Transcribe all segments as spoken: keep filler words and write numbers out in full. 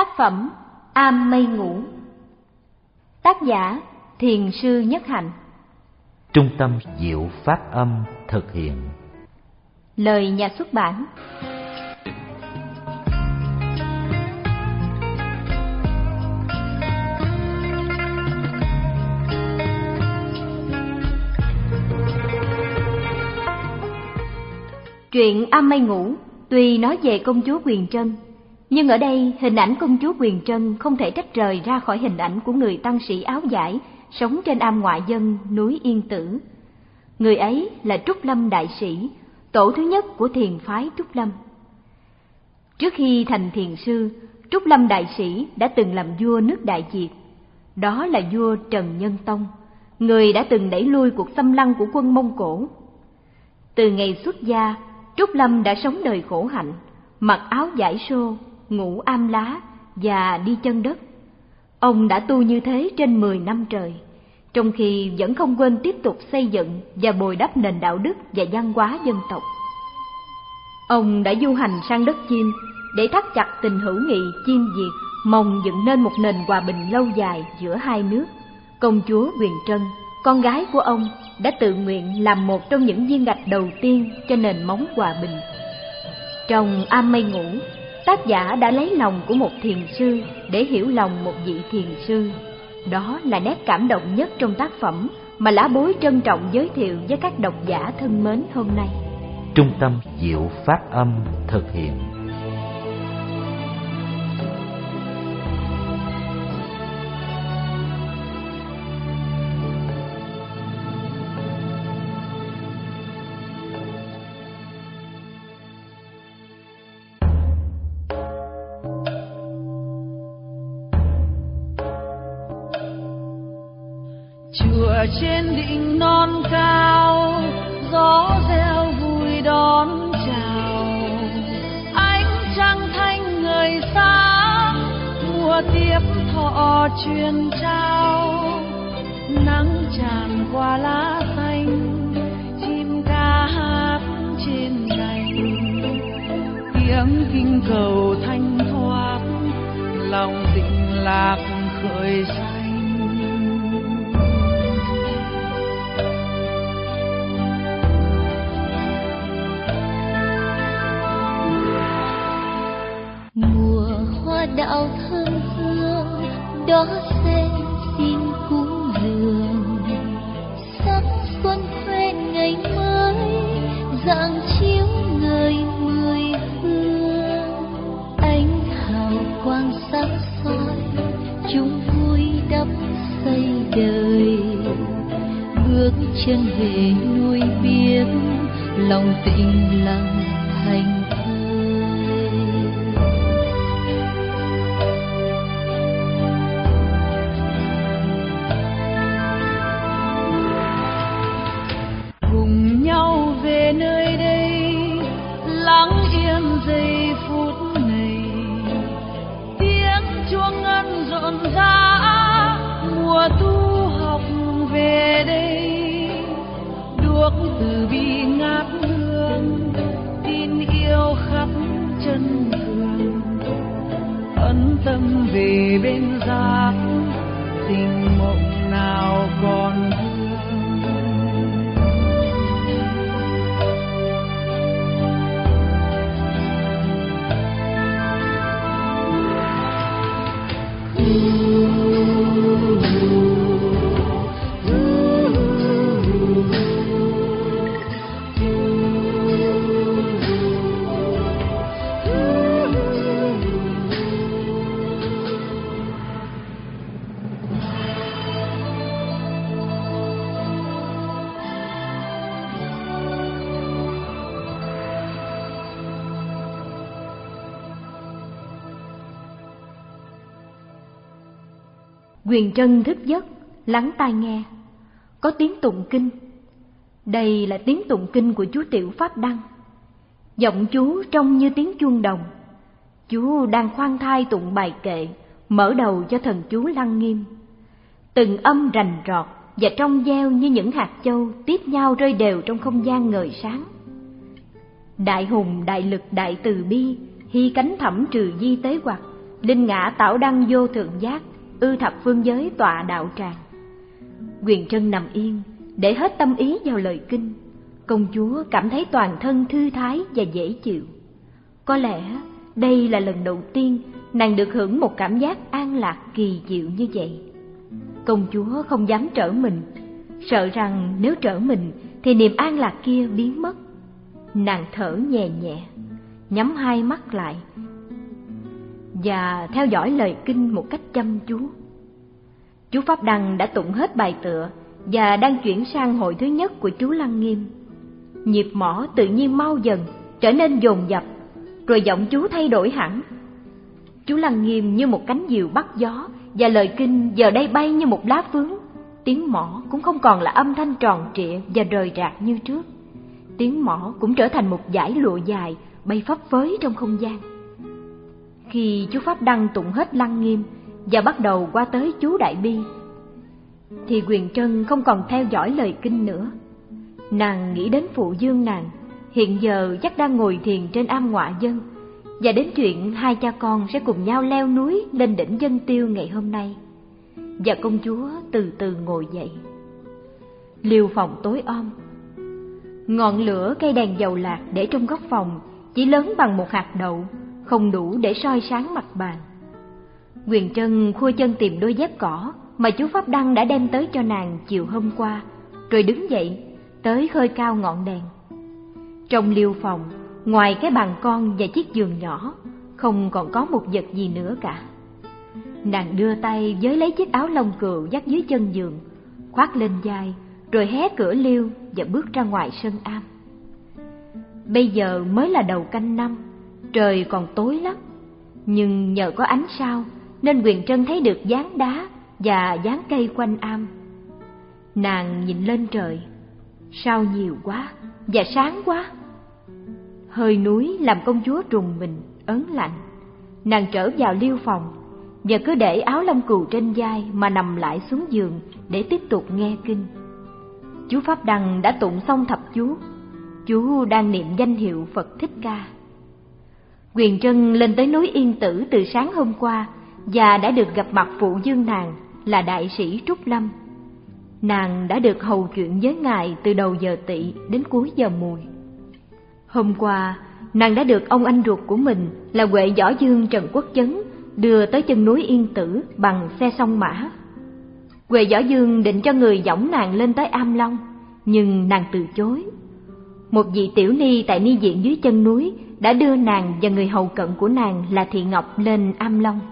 phẩm Am Mây Ngủ. Tác giả Thiền sư Nhất Hạnh. Trung tâm Diệu Pháp Âm thực hiện. Lời nhà xuất bản. Truyện Am Mây Ngủ tuy nói về công chúa Quyền Trân, nhưng ở đây hình ảnh công chúa Quyền Trân không thể tách rời ra khỏi hình ảnh của người tăng sĩ áo vải sống trên am ngoại dân núi Yên Tử. Người ấy là Trúc Lâm Đại Sĩ, tổ thứ nhất của thiền phái Trúc Lâm. Trước khi thành thiền sư, Trúc Lâm Đại Sĩ đã từng làm vua nước Đại Việt. Đó là vua Trần Nhân Tông, người đã từng đẩy lui cuộc xâm lăng của quân Mông Cổ. Từ ngày xuất gia, Trúc Lâm đã sống đời khổ hạnh, mặc áo vải xô, ngủ am lá và đi chân đất. Ông đã tu như thế trên mười năm trời, trong khi vẫn không quên tiếp tục xây dựng và bồi đắp nền đạo đức và văn hóa dân tộc. Ông đã du hành sang đất Chiêm để thắt chặt tình hữu nghị Chiêm Việt, mong dựng nên một nền hòa bình lâu dài giữa hai nước. Công chúa Quyền Trân, con gái của ông, đã tự nguyện làm một trong những viên gạch đầu tiên cho nền móng hòa bình. Trong Am Mây Ngủ, tác giả đã lấy lòng của một thiền sư để hiểu lòng một vị thiền sư. Đó là nét cảm động nhất trong tác phẩm mà Lã Bối trân trọng giới thiệu với các độc giả thân mến hôm nay. Trung tâm Diệu Pháp Âm thực hiện. Chùa trên đỉnh non cao, gió reo vui đón chào. Ánh trăng thanh ngời sáng, mùa tiếp thọ truyền trao. Nắng tràn qua lá xanh, chim ca hát trên cành. Tiếng kinh cầu thanh thoát, lòng tĩnh lạc khởi sanh. Đạo thơm hương đó sẽ xin cúng dường, sắc xuân khoe ngày mới rạng chiếu người mười hương. Ánh hào quang sáng soi chúng vui đắp xây đời, bước chân về núi biếc lòng tĩnh lặng thành. Nơi đây lắng yên giây phút này, tiếng chuông ngân rộn rã, mùa tu học về đây. Đuốc từ bi ngát hương, tin yêu khắp chân thường, ấn tâm về bên giác, tình mộng nào còn thương. Quyền Trân thức giấc, lắng tai nghe. Có tiếng tụng kinh. Đây là tiếng tụng kinh của chú Tiểu Pháp Đăng. Giọng chú trông như tiếng chuông đồng. Chú đang khoan thai tụng bài kệ, mở đầu cho thần chú Lăng Nghiêm. Từng âm rành rọt và trong veo như những hạt châu tiếp nhau rơi đều trong không gian ngời sáng. Đại hùng đại lực đại từ bi, hy cánh thẩm trừ di tế hoặc, linh ngã tảo đăng vô thượng giác, ư thập phương giới tọa đạo tràng. Huyền Trân nằm yên, để hết tâm ý vào lời kinh. Công chúa cảm thấy toàn thân thư thái và dễ chịu. Có lẽ đây là lần đầu tiên nàng được hưởng một cảm giác an lạc kỳ diệu như vậy. Công chúa không dám trở mình, sợ rằng nếu trở mình thì niềm an lạc kia biến mất. Nàng thở nhẹ nhẹ, nhắm hai mắt lại và theo dõi lời kinh một cách chăm chú. Chú Pháp Đăng đã tụng hết bài tựa và đang chuyển sang hội thứ nhất của chú Lăng Nghiêm. Nhịp mõ tự nhiên mau dần, trở nên dồn dập, rồi giọng chú thay đổi hẳn. Chú Lăng Nghiêm như một cánh diều bắt gió, và lời kinh giờ đây bay như một lá phướng. Tiếng mõ cũng không còn là âm thanh tròn trịa và rời rạc như trước. Tiếng mõ cũng trở thành một dải lụa dài bay phấp phới trong không gian. Khi chú Pháp Đăng tụng hết Lăng Nghiêm và bắt đầu qua tới chú Đại Bi, thì Huyền Trân không còn theo dõi lời kinh nữa. Nàng nghĩ đến phụ dương nàng, hiện giờ chắc đang ngồi thiền trên am Ngọa Dân, và đến chuyện hai cha con sẽ cùng nhau leo núi lên đỉnh Dân Tiêu ngày hôm nay. Và công chúa từ từ ngồi dậy. Liêu phòng tối om, ngọn lửa cây đèn dầu lạc để trong góc phòng chỉ lớn bằng một hạt đậu, không đủ để soi sáng mặt bàn. Huyền Trân khua chân tìm đôi dép cỏ mà chú Pháp Đăng đã đem tới cho nàng chiều hôm qua, rồi đứng dậy tới khơi cao ngọn đèn. Trong liêu phòng, ngoài cái bàn con và chiếc giường nhỏ, không còn có một vật gì nữa cả. Nàng đưa tay với lấy chiếc áo lông cừu dắt dưới chân giường, khoác lên vai, rồi hé cửa liêu và bước ra ngoài sân am. Bây giờ mới là đầu canh năm, trời còn tối lắm, nhưng nhờ có ánh sao nên Huyền Trân thấy được dáng đá và dáng cây quanh am. Nàng nhìn lên trời, sao nhiều quá và sáng quá. Hơi núi làm công chúa rùng mình, ớn lạnh. Nàng trở vào liêu phòng và cứ để áo lông cừu trên vai mà nằm lại xuống giường để tiếp tục nghe kinh. Chú Pháp Đăng đã tụng xong thập chú. Chú đang niệm danh hiệu Phật Thích Ca. Huyền Trân lên tới núi Yên Tử từ sáng hôm qua và đã được gặp mặt phụ dương nàng là đại sĩ Trúc Lâm. Nàng đã được hầu chuyện với ngài từ đầu giờ tỵ đến cuối giờ mùi. Hôm qua, nàng đã được ông anh ruột của mình là Huệ Võ Dương Trần Quốc Chấn đưa tới chân núi Yên Tử bằng xe song mã. Huệ Võ Dương định cho người dõng nàng lên tới Am Long, nhưng nàng từ chối. Một vị tiểu ni tại ni viện dưới chân núi đã đưa nàng và người hầu cận của nàng là Thị Ngọc lên Am Long.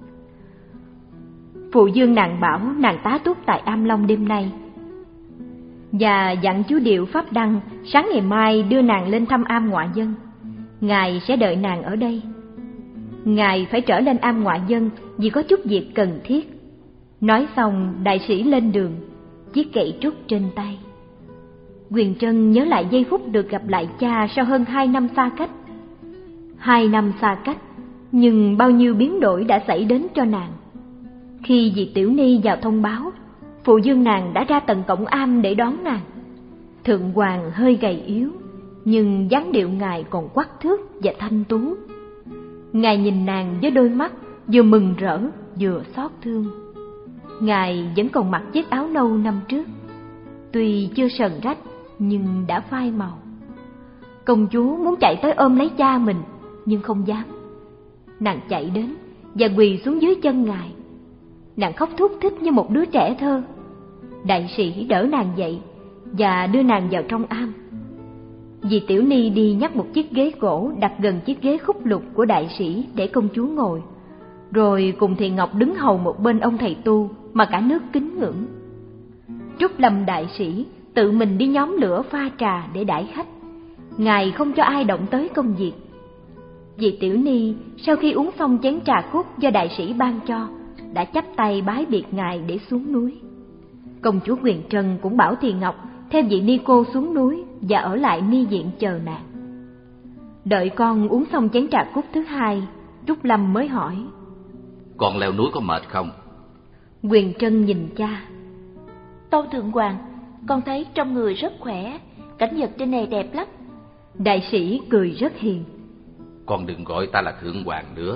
Phụ dương nàng bảo nàng tá túc tại Am Long đêm nay, và dặn chú Điệu Pháp Đăng sáng ngày mai đưa nàng lên thăm Am Ngọa Dân. Ngài sẽ đợi nàng ở đây. Ngài phải trở lên Am Ngọa Dân vì có chút việc cần thiết. Nói xong, đại sĩ lên đường, chiếc gậy trúc trên tay. Huyền Trân nhớ lại giây phút được gặp lại cha sau hơn hai năm xa cách. Hai năm xa cách, nhưng bao nhiêu biến đổi đã xảy đến cho nàng. Khi vị tiểu ni vào thông báo, phụ dương nàng đã ra tận cổng am để đón nàng. Thượng hoàng hơi gầy yếu, nhưng dáng điệu ngài còn quắc thước và thanh tú. Ngài nhìn nàng với đôi mắt vừa mừng rỡ vừa xót thương. Ngài vẫn còn mặc chiếc áo nâu năm trước, tuy chưa sờn rách nhưng đã phai màu. Công chúa muốn chạy tới ôm lấy cha mình nhưng không dám. Nàng chạy đến và quỳ xuống dưới chân ngài. Nàng khóc thút thít như một đứa trẻ thơ. Đại sĩ đỡ nàng dậy và đưa nàng vào trong am. Dì tiểu ni đi nhắc một chiếc ghế gỗ đặt gần chiếc ghế khúc lục của đại sĩ để công chúa ngồi, rồi cùng Thị Ngọc đứng hầu một bên ông thầy tu mà cả nước kính ngưỡng. Trúc Lâm đại sĩ tự mình đi nhóm lửa pha trà để đãi khách. Ngài không cho ai động tới công việc. Dì tiểu ni sau khi uống xong chén trà cúc do đại sĩ ban cho, đã chắp tay bái biệt ngài để xuống núi. Công chúa Huyền Trân cũng bảo Thị Ngọc theo vị ni cô xuống núi và ở lại ni viện chờ nàng. Đợi con uống xong chén trà cúc thứ hai, Trúc Lâm mới hỏi: Con leo núi có mệt không? Huyền Trân nhìn cha. Tâu thượng hoàng, con thấy trong người rất khỏe, cảnh vật trên này đẹp lắm. Đại sĩ cười rất hiền. Con đừng gọi ta là thượng hoàng nữa,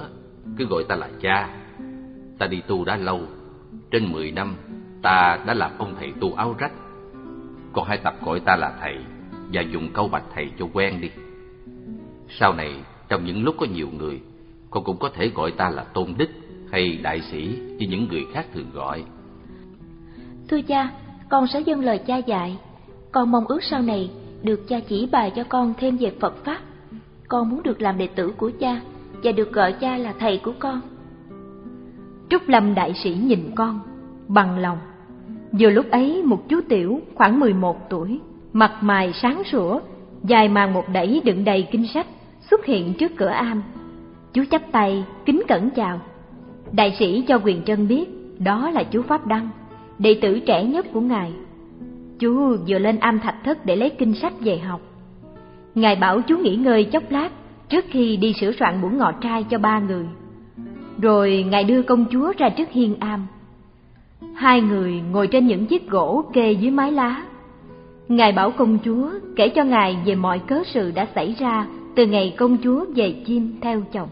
cứ gọi ta là cha. Ta đi tu đã lâu, trên mười năm ta đã làm ông thầy tu áo rách. Con hãy tập gọi ta là thầy và dùng câu bạch thầy cho quen đi. Sau này trong những lúc có nhiều người, con cũng có thể gọi ta là tôn đức hay đại sĩ như những người khác thường gọi. Thưa cha, con sẽ dâng lời cha dạy. Con mong ước sau này được cha chỉ bài cho con thêm về Phật Pháp. Con muốn được làm đệ tử của cha và được gọi cha là thầy của con. Trúc Lâm đại sĩ nhìn con bằng lòng. Vừa lúc ấy một chú tiểu khoảng mười một tuổi, mặt mày sáng sủa, dài màn một đẩy đựng đầy kinh sách xuất hiện trước cửa am. Chú chắp tay kính cẩn chào. Đại sĩ cho Quyền Trân biết đó là chú Pháp Đăng, đệ tử trẻ nhất của ngài. Chú vừa lên am thạch thất để lấy kinh sách về học. Ngài bảo chú nghỉ ngơi chốc lát trước khi đi sửa soạn bữa ngọ trai cho ba người. Rồi ngài đưa công chúa ra trước hiên am. Hai người ngồi trên những chiếc gỗ kê dưới mái lá. Ngài bảo công chúa kể cho ngài về mọi cớ sự đã xảy ra từ ngày công chúa về chim theo chồng.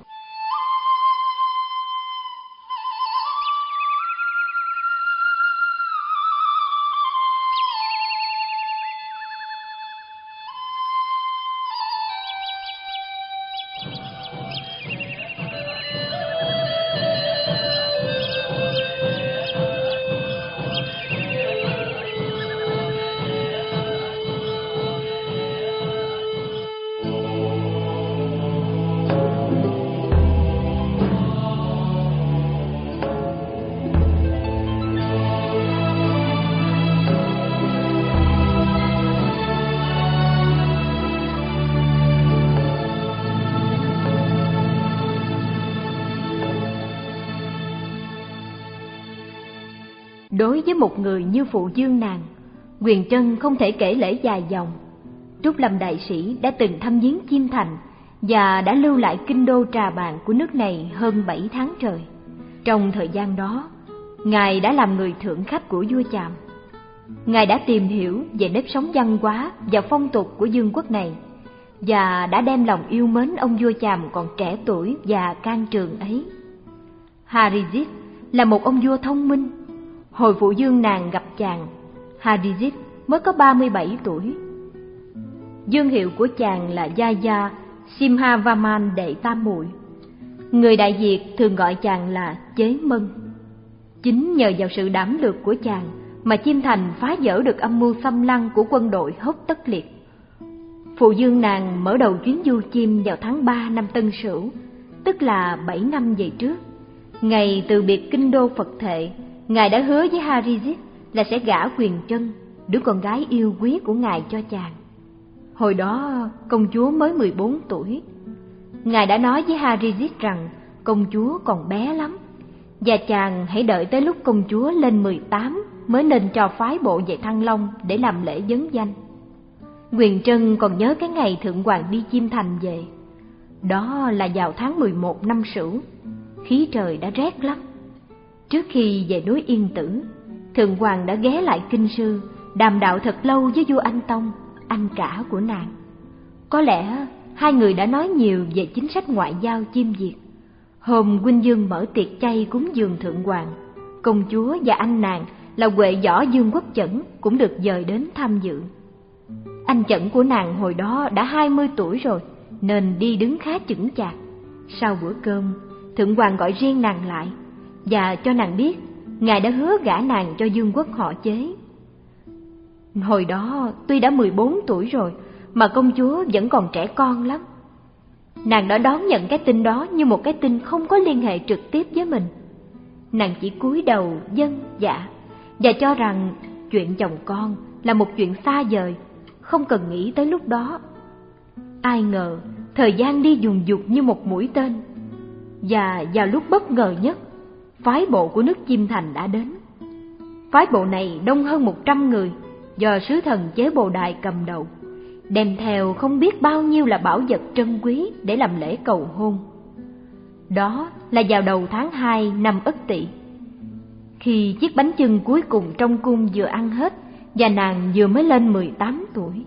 Đối với một người như phụ dương nàng, Quyền Trân không thể kể lể dài dòng. Trúc Lâm đại sĩ đã từng thăm viếng Chiêm Thành và đã lưu lại kinh đô Trà Bàng của nước này hơn bảy tháng trời. Trong thời gian đó, ngài đã làm người thượng khách của vua Chàm. Ngài đã tìm hiểu về nếp sống văn hóa và phong tục của vương quốc này và đã đem lòng yêu mến ông vua Chàm còn trẻ tuổi và can trường ấy. Harijit là một ông vua thông minh. Hồi phụ dương nàng gặp chàng, Harijit mới có ba mươi bảy tuổi. Dương hiệu của chàng là Yaya Simhavaman đệ tam muội. Người Đại Việt thường gọi chàng là Chế Mân. Chính nhờ vào sự đảm lược của chàng mà Chiêm Thành phá vỡ được âm mưu xâm lăng của quân đội Hốt Tất Liệt. Phụ dương nàng mở đầu chuyến du Chiêm vào tháng ba năm Tân Sửu, tức là bảy năm về trước. Ngày từ biệt kinh đô Phật Thệ, ngài đã hứa với Harijit là sẽ gả Quyền Trân, đứa con gái yêu quý của ngài, cho chàng. Hồi đó công chúa mới mười bốn tuổi. Ngài đã nói với Harijit rằng công chúa còn bé lắm, và chàng hãy đợi tới lúc công chúa lên mười tám mới nên cho phái bộ về Thăng Long để làm lễ vấn danh. Quyền Trân còn nhớ cái ngày Thượng Hoàng đi Chiêm Thành về. Đó là vào tháng mười một năm Sửu, khí trời đã rét lắm. Trước khi về núi Yên Tử, Thượng Hoàng đã ghé lại kinh sư, đàm đạo thật lâu với vua Anh Tông, anh cả của nàng. Có lẽ hai người đã nói nhiều về chính sách ngoại giao Chiêm Việt. Hôm huynh dương mở tiệc chay cúng dường Thượng Hoàng, công chúa và anh nàng là Huệ Võ Dương Quốc Chẩn cũng được dời đến tham dự. Anh Chẩn của nàng hồi đó đã hai mươi tuổi rồi, nên đi đứng khá chững chạc. Sau bữa cơm, Thượng Hoàng gọi riêng nàng lại và cho nàng biết ngài đã hứa gả nàng cho Dương Quốc họ Chế. Hồi đó tuy đã mười bốn tuổi rồi mà công chúa vẫn còn trẻ con lắm. Nàng đã đón nhận cái tin đó như một cái tin không có liên hệ trực tiếp với mình. Nàng chỉ cúi đầu vâng dạ và cho rằng chuyện chồng con là một chuyện xa vời, không cần nghĩ tới lúc đó. Ai ngờ thời gian đi dùng dục như một mũi tên, và vào lúc bất ngờ nhất, phái bộ của nước Chiêm Thành đã đến. Phái bộ này đông hơn một trăm người, do sứ thần Chế Bồ Đài cầm đầu, đem theo không biết bao nhiêu là bảo vật trân quý để làm lễ cầu hôn. Đó là vào đầu tháng hai năm Ất Tỵ. Khi chiếc bánh chưng cuối cùng trong cung vừa ăn hết và nàng vừa mới lên mười tám tuổi.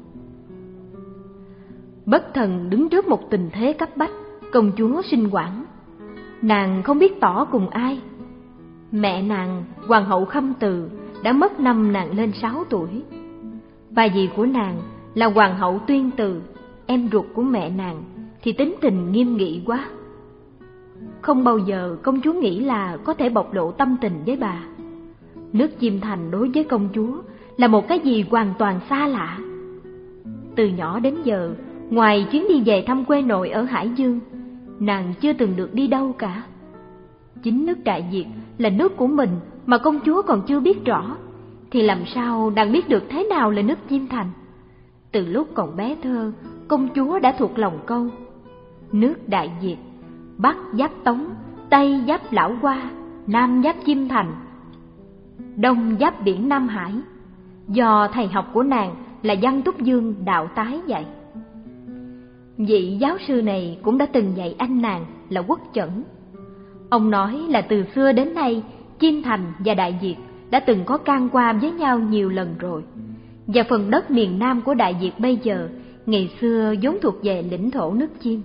Bất thần đứng trước một tình thế cấp bách, công chúa sinh hoảng. nàng không biết tỏ cùng ai. Mẹ nàng, hoàng hậu Khâm Từ, đã mất năm nàng lên sáu tuổi. Bà dì của nàng là hoàng hậu Tuyên Từ, em ruột của mẹ nàng, thì tính tình nghiêm nghị quá. Không bao giờ công chúa nghĩ là có thể bộc lộ tâm tình với bà. Nước Chiêm Thành đối với công chúa là một cái gì hoàn toàn xa lạ. Từ nhỏ đến giờ, ngoài chuyến đi về thăm quê nội ở Hải Dương, nàng chưa từng được đi đâu cả. Chính nước Đại Việt là nước của mình mà công chúa còn chưa biết rõ, thì làm sao nàng biết được thế nào là nước Chiêm Thành? Từ lúc còn bé thơ, công chúa đã thuộc lòng câu: nước Đại Việt, Bắc giáp Tống, Tây giáp Lão Hoa, Nam giáp Chiêm Thành, Đông giáp biển Nam Hải. Do thầy học của nàng là Văn Túc Dương đạo tái dạy. Vị giáo sư này cũng đã từng dạy anh nàng là Quốc Chẩn. Ông nói là từ xưa đến nay, Chiêm Thành và Đại Việt đã từng có can qua với nhau nhiều lần rồi, và phần đất miền Nam của Đại Việt bây giờ ngày xưa vốn thuộc về lãnh thổ nước Chiêm.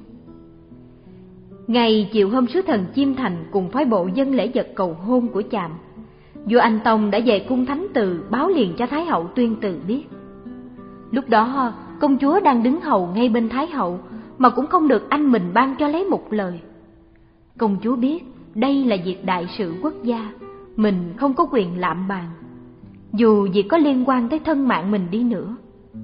Ngày chiều hôm sứ thần Chiêm Thành cùng phái bộ dâng lễ vật cầu hôn của chàm, vua Anh Tông đã về cung Thánh Từ báo liền cho Thái hậu Tuyên Từ biết. Lúc đó công chúa đang đứng hầu ngay bên Thái hậu, mà cũng không được anh mình ban cho lấy một lời. Công chúa biết đây là việc đại sự quốc gia, mình không có quyền lạm bàn, dù việc có liên quan tới thân mạng mình đi nữa.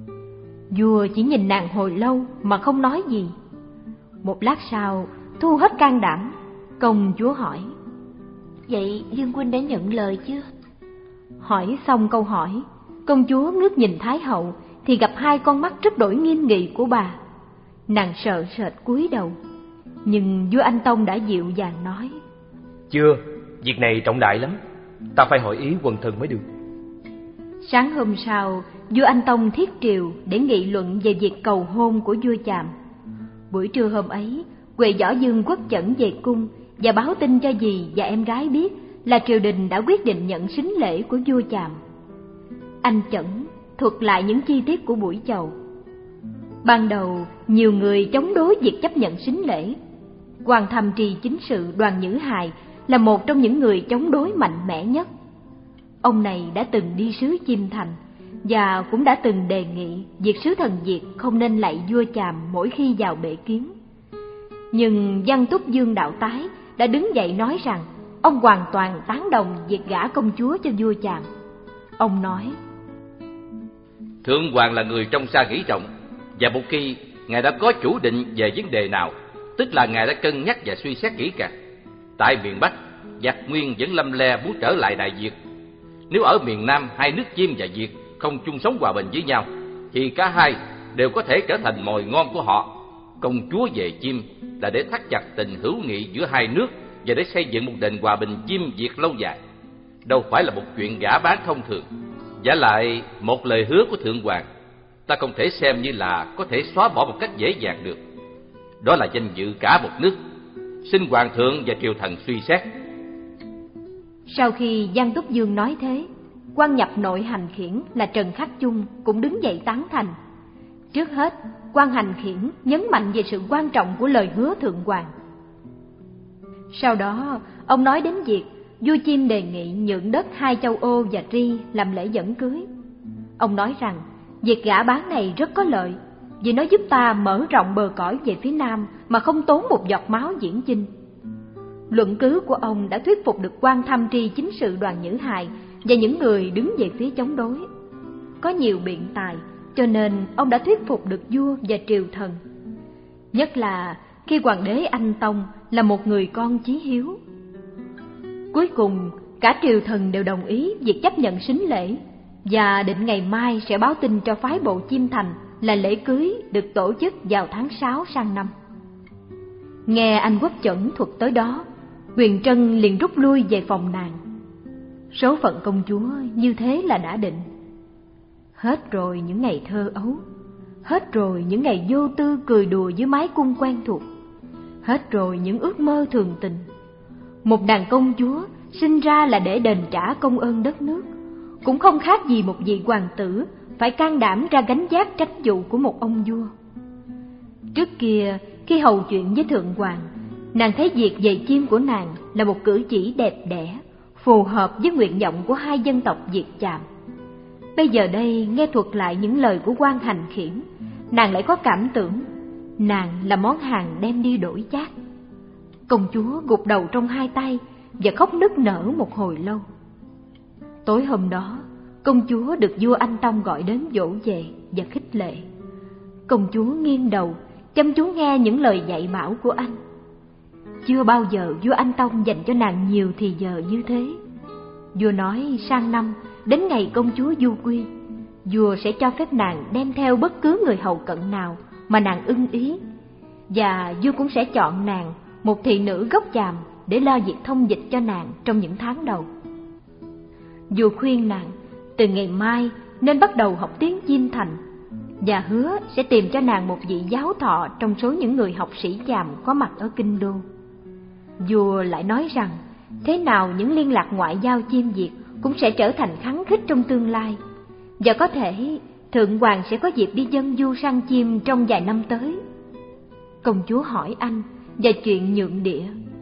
Vua chỉ nhìn nàng hồi lâu mà không nói gì. Một lát sau, thu hết can đảm, công chúa hỏi: Vậy Dương huynh đã nhận lời chưa? Hỏi xong câu hỏi, công chúa ngước nhìn Thái hậu thì gặp hai con mắt rất đổi nghiêm nghị của bà. Nàng sợ sệt cúi đầu, nhưng vua Anh Tông đã dịu dàng nói: Chưa, việc này trọng đại lắm, ta phải hỏi ý quần thần mới được. Sáng hôm sau, vua Anh Tông thiết triều để nghị luận về việc cầu hôn của vua Chàm. Buổi trưa hôm ấy, Huệ Võ Dương Quốc Chẩn về cung và báo tin cho dì và em gái biết là triều đình đã quyết định nhận sính lễ của vua Chàm. Anh Chẩn thuật lại những chi tiết của buổi chầu. Ban đầu, nhiều người chống đối việc chấp nhận sính lễ. Quan Tham Tri Chính sự Đoàn Nhữ Hài là một trong những người chống đối mạnh mẽ nhất. Ông này đã từng đi sứ Chiêm Thành và cũng đã từng đề nghị việc sứ thần Việt không nên lạy vua Chàm mỗi khi vào bệ kiến. Nhưng Văn Túc Dương đạo tái đã đứng dậy nói rằng ông hoàn toàn tán đồng việc gả công chúa cho vua Chàm. Ông nói: Thượng hoàng là người trong xa nghĩ trọng, và một khi ngài đã có chủ định về vấn đề nào, tức là ngài đã cân nhắc và suy xét kỹ càng. Tại miền Bắc, giặc Nguyên vẫn lâm le muốn trở lại Đại Việt. Nếu ở miền Nam hai nước Chiêm và Việt không chung sống hòa bình với nhau, thì cả hai đều có thể trở thành mồi ngon của họ. Công chúa về Chiêm là để thắt chặt tình hữu nghị giữa hai nước và để xây dựng một nền hòa bình Chiêm Việt lâu dài, đâu phải là một chuyện gả bán thông thường. Giả lại, một lời hứa của thượng hoàng ta không thể xem như là có thể xóa bỏ một cách dễ dàng được. Đó là danh dự cả một nước, xin hoàng thượng và triều thần suy xét. Sau khi Văn Túc Dương nói thế, quan nhập nội hành khiển là Trần Khắc Chung cũng đứng dậy tán thành. Trước hết, quan hành khiển nhấn mạnh về sự quan trọng của lời hứa thượng hoàng. Sau đó, ông nói đến việc vua Chiêm đề nghị nhượng đất hai châu Ô và Tri làm lễ dẫn cưới. Ông nói rằng việc gả bán này rất có lợi, vì nó giúp ta mở rộng bờ cõi về phía Nam mà không tốn một giọt máu diễn chinh. Luận cứ của ông đã thuyết phục được quan Tham Tri Chính sự Đoàn Nhữ Hài và những người đứng về phía chống đối. Có nhiều biện tài, cho nên ông đã thuyết phục được vua và triều thần. Nhất là khi hoàng đế Anh Tông là một người con chí hiếu. Cuối cùng, cả triều thần đều đồng ý việc chấp nhận sính lễ và định ngày mai sẽ báo tin cho phái bộ Chiêm Thành là lễ cưới được tổ chức vào tháng sáu sang năm. Nghe anh Quốc Chẩn thuật tới đó, Huyền Trân liền rút lui về phòng nàng. Số phận công chúa như thế là đã định. Hết rồi những ngày thơ ấu, hết rồi những ngày vô tư cười đùa với mái cung quen thuộc, hết rồi những ước mơ thường tình. Một nàng công chúa sinh ra là để đền trả công ơn đất nước, cũng không khác gì một vị hoàng tử phải can đảm ra gánh vác trách vụ của một ông vua. Trước kia, khi hầu chuyện với thượng hoàng, Nàng thấy việc về chim của nàng là một cử chỉ đẹp đẽ, phù hợp với nguyện vọng của hai dân tộc Việt Chàm. Bây giờ đây nghe thuật lại những lời của quan Hành Khiển, nàng lại có cảm tưởng nàng là món hàng đem đi đổi chác. Công chúa gục đầu trong hai tay và khóc nức nở một hồi lâu. Tối hôm đó, công chúa được vua Anh Tông gọi đến dỗ về và khích lệ. Công chúa nghiêng đầu, chăm chú nghe những lời dạy bảo của anh. Chưa bao giờ vua Anh Tông dành cho nàng nhiều thì giờ như thế. Vua nói sang năm, đến ngày công chúa du quy, vua sẽ cho phép nàng đem theo bất cứ người hầu cận nào mà nàng ưng ý, và vua cũng sẽ chọn nàng một thị nữ gốc Chàm để lo việc thông dịch cho nàng trong những tháng đầu. Vua khuyên nàng từ ngày mai nên bắt đầu học tiếng Chiêm Thành, và hứa sẽ tìm cho nàng một vị giáo thọ trong số những người học sĩ Chàm có mặt ở kinh đô. Vua lại nói rằng thế nào những liên lạc ngoại giao Chiêm Việt cũng sẽ trở thành khắng khích trong tương lai, và có thể Thượng Hoàng sẽ có dịp đi dâng du sang Chiêm trong vài năm tới. Công chúa hỏi anh về chuyện nhượng địa.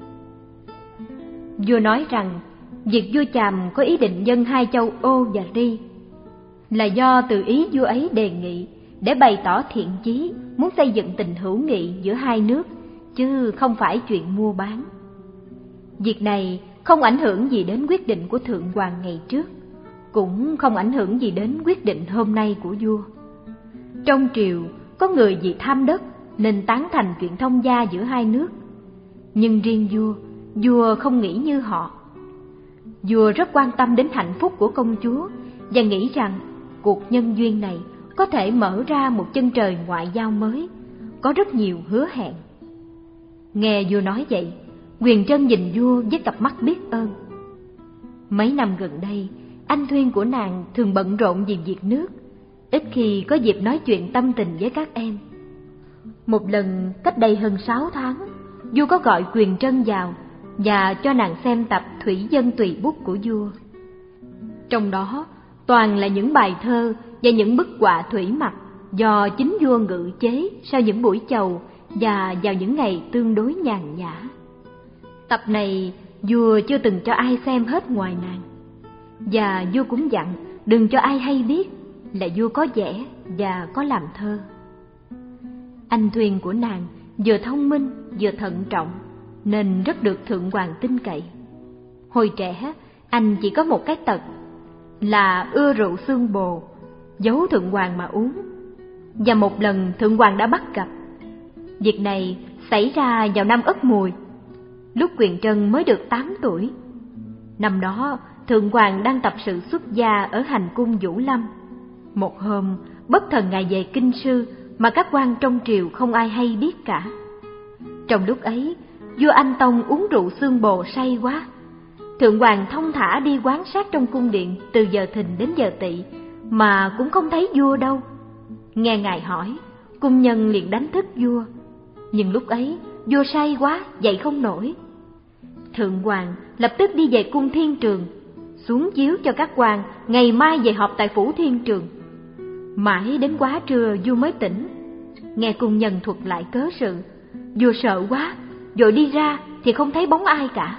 Vua nói rằng việc vua Chàm có ý định dâng hai châu Ô và Ri là do từ ý vua ấy đề nghị để bày tỏ thiện chí muốn xây dựng tình hữu nghị giữa hai nước, chứ không phải chuyện mua bán. Việc này không ảnh hưởng gì đến quyết định của Thượng Hoàng ngày trước, cũng không ảnh hưởng gì đến quyết định hôm nay của vua. Trong triều có người vì tham đất nên tán thành chuyện thông gia giữa hai nước, nhưng riêng vua, vua không nghĩ như họ. Vua rất quan tâm đến hạnh phúc của công chúa và nghĩ rằng cuộc nhân duyên này có thể mở ra một chân trời ngoại giao mới, có rất nhiều hứa hẹn. Nghe vua nói vậy, Huyền Trân nhìn vua với cặp mắt biết ơn. Mấy năm gần đây, anh Thuyên của nàng thường bận rộn vì việc nước, ít khi có dịp nói chuyện tâm tình với các em. Một lần cách đây hơn sáu tháng, vua có gọi Huyền Trân vào và cho nàng xem tập Thủy Dân Tùy Bút của vua. Trong đó toàn là những bài thơ và những bức họa thủy mặc do chính vua ngự chế sau những buổi chầu và vào những ngày tương đối nhàn nhã. Tập này vua chưa từng cho ai xem hết ngoài nàng, và vua cũng dặn đừng cho ai hay biết là vua có vẽ và có làm thơ. Anh Thuyền của nàng vừa thông minh vừa thận trọng nên rất được Thượng Hoàng tin cậy. Hồi trẻ anh chỉ có một cái tật là ưa rượu xương bồ, giấu Thượng Hoàng mà uống, và một lần Thượng Hoàng đã bắt gặp. Việc này xảy ra vào năm Ất Mùi, lúc Huyền Trân mới được tám tuổi. Năm đó Thượng Hoàng đang tập sự xuất gia ở hành cung Vũ Lâm. Một hôm bất thần ngài về kinh sư mà các quan trong triều không ai hay biết cả. Trong lúc ấy, vua Anh Tông uống rượu xương bồ say quá. Thượng Hoàng thông thả đi quan sát trong cung điện từ giờ thìn đến giờ tỵ mà cũng không thấy vua đâu. Nghe ngài hỏi, cung nhân liền đánh thức vua. Nhưng lúc ấy vua say quá dậy không nổi. Thượng Hoàng lập tức đi về cung Thiên Trường, xuống chiếu cho các quan ngày mai về họp tại phủ Thiên Trường. Mãi đến quá trưa vua mới tỉnh. Nghe cung nhân thuật lại cớ sự, vua sợ quá, vội đi ra thì không thấy bóng ai cả.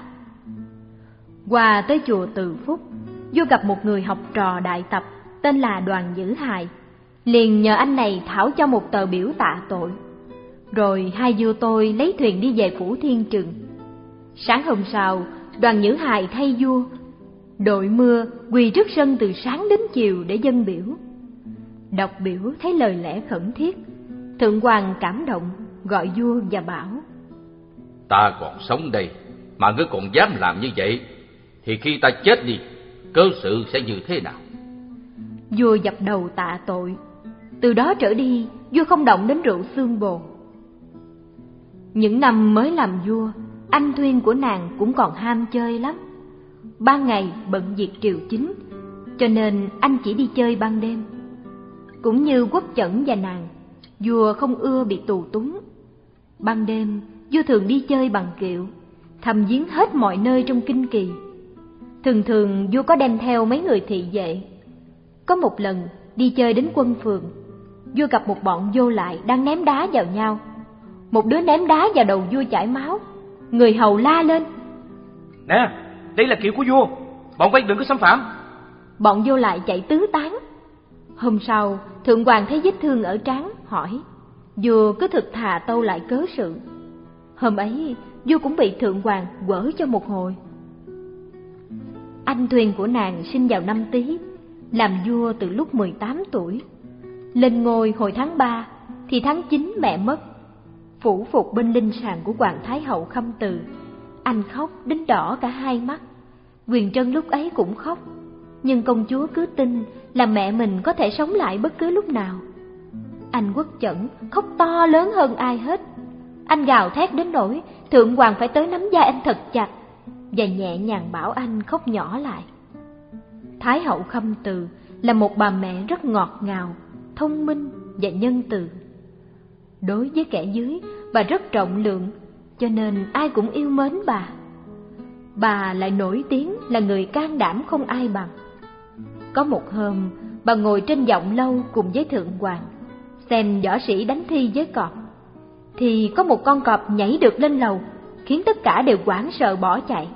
Qua tới chùa Từ Phúc, vua gặp một người học trò đại tập tên là Đoàn Dữ Hài, liền nhờ anh này thảo cho một tờ biểu tạ tội. Rồi hai vua tôi lấy thuyền đi về phủ Thiên Trường. Sáng hôm sau, Đoàn Dữ Hài thay vua, đội mưa quỳ trước sân từ sáng đến chiều để dâng biểu. Đọc biểu thấy lời lẽ khẩn thiết, Thượng Hoàng cảm động, gọi vua và bảo: Ta còn sống đây mà ngươi còn dám làm như vậy, thì khi ta chết đi, cơ sự sẽ như thế nào? Vua dập đầu tạ tội. Từ đó trở đi, vua không động đến rượu xương bồ. Những năm mới làm vua, anh Thuyên của nàng cũng còn ham chơi lắm. Ban ngày bận việc triều chính, cho nên anh chỉ đi chơi ban đêm. Cũng như Quốc Chẩn và nàng, vua không ưa bị tù túng. Ban đêm, vua thường đi chơi bằng kiệu, thăm viếng hết mọi nơi trong kinh kỳ. Thường thường vua có đem theo mấy người thị vệ. Có một lần đi chơi đến Quân Phường, vua gặp một bọn vô lại đang ném đá vào nhau. Một đứa ném đá vào đầu vua chảy máu, Người hầu la lên: Nè, đây là kiệu của vua, bọn quay đừng có xâm phạm. Bọn vô lại chạy tứ tán. Hôm sau, thượng hoàng thấy vết thương ở trán, hỏi. Vua cứ thực thà tâu lại cớ sự. Hôm ấy, vua cũng bị thượng hoàng quở cho một hồi. Anh Thuyền của nàng sinh vào năm Tý, làm vua từ lúc mười tám tuổi. Lên ngôi hồi tháng ba, thì tháng chín mẹ mất. Phủ phục bên linh sàng của hoàng thái hậu Khâm Từ. Anh khóc đến đỏ cả hai mắt. Huyền Trân lúc ấy cũng khóc, nhưng công chúa cứ tin là mẹ mình có thể sống lại bất cứ lúc nào. Anh Quốc Chẩn khóc to lớn hơn ai hết. Anh gào thét đến nỗi thượng hoàng phải tới nắm vai anh thật chặt và nhẹ nhàng bảo anh khóc nhỏ lại. Thái hậu Khâm Từ là một bà mẹ rất ngọt ngào, thông minh và nhân từ. Đối với kẻ dưới, bà rất rộng lượng, cho nên ai cũng yêu mến bà. Bà lại nổi tiếng là người can đảm không ai bằng. Có một hôm, bà ngồi trên giọng lâu cùng với thượng hoàng, xem võ sĩ đánh thi với cọp. Thì có một con cọp nhảy được lên lầu, khiến tất cả đều hoảng sợ bỏ chạy.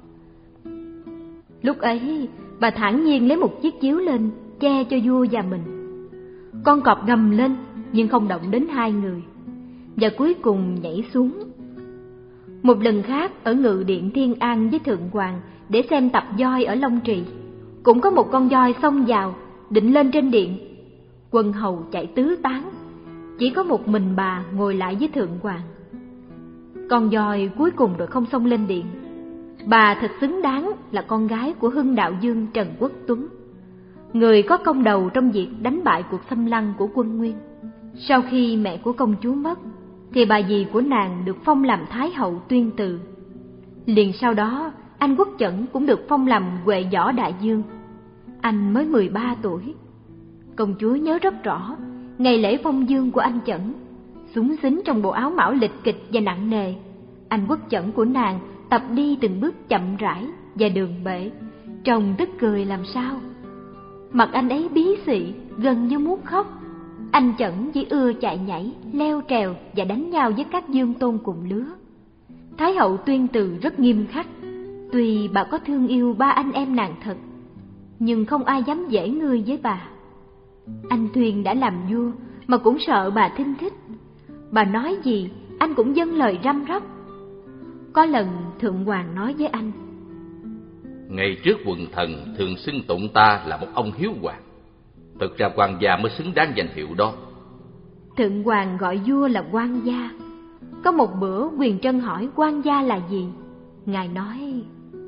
Lúc ấy, bà thản nhiên lấy một chiếc chiếu lên, che cho vua và mình. Con cọp gầm lên, nhưng không động đến hai người, và cuối cùng nhảy xuống. Một lần khác, ở ngự điện Thiên An với thượng hoàng để xem tập voi ở Long Trì, cũng có một con voi xông vào, định lên trên điện. Quân hầu chạy tứ tán, chỉ có một mình bà ngồi lại với thượng hoàng. Con voi cuối cùng rồi không xông lên điện. Bà thật xứng đáng là con gái của Hưng Đạo Dương Trần Quốc Tuấn, người có công đầu trong việc đánh bại cuộc xâm lăng của quân Nguyên. Sau khi mẹ của công chúa mất, thì bà dì của nàng được phong làm Thái hậu Tuyên Từ. Liền sau đó, anh Quốc Chẩn cũng được phong làm Huệ Võ Đại Dương. Anh mới mười ba tuổi. Công chúa nhớ rất rõ ngày lễ phong dương của anh Chẩn, xúng xính trong bộ áo mão lịch kịch và nặng nề. Anh Quốc Chẩn của nàng tập đi từng bước chậm rãi và đường bệ, trông tức cười làm sao. Mặt anh ấy bí xị, gần như muốn khóc. Anh Chẩn chỉ ưa chạy nhảy, leo trèo và đánh nhau với các dương tôn cùng lứa. Thái hậu Tuyên Từ rất nghiêm khắc. Tuy bà có thương yêu ba anh em nàng thật, nhưng không ai dám dễ ngươi với bà. Anh Thuyền đã làm vua mà cũng sợ bà thinh thích. Bà nói gì anh cũng dâng lời răm rắp. Có lần thượng hoàng nói với anh: Ngày trước quần thần thường xưng tụng ta là một ông hiếu hoàng. Thực ra quan gia mới xứng đáng danh hiệu đó. Thượng hoàng gọi vua là quan gia. Có một bữa Huyền Trân hỏi quan gia là gì. Ngài nói: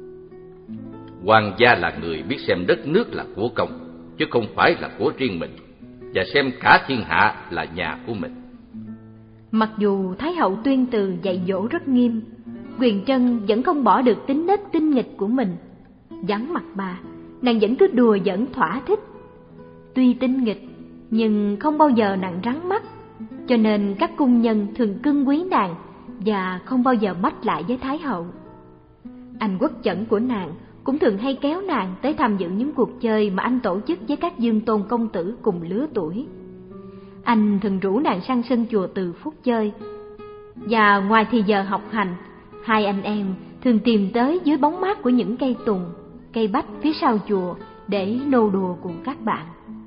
Quan gia là người biết xem đất nước là của công, chứ không phải là của riêng mình, và xem cả thiên hạ là nhà của mình. Mặc dù Thái hậu Tuyên Từ dạy dỗ rất nghiêm, Huyền Trân vẫn không bỏ được tính nết tinh nghịch của mình. Vắng mặt bà, nàng vẫn cứ đùa giỡn thỏa thích. Tuy tinh nghịch, nhưng không bao giờ nàng rắn mắt, cho nên các cung nhân thường cưng quý nàng và không bao giờ mách lại với Thái hậu. Anh Quốc Chẩn của nàng cũng thường hay kéo nàng tới tham dự những cuộc chơi mà anh tổ chức với các dương tôn công tử cùng lứa tuổi. Anh thường rủ nàng sang sân chùa Từ Phúc chơi, và ngoài thì giờ học hành, hai anh em thường tìm tới dưới bóng mát của những cây tùng, cây bách phía sau chùa để nô đùa cùng các bạn.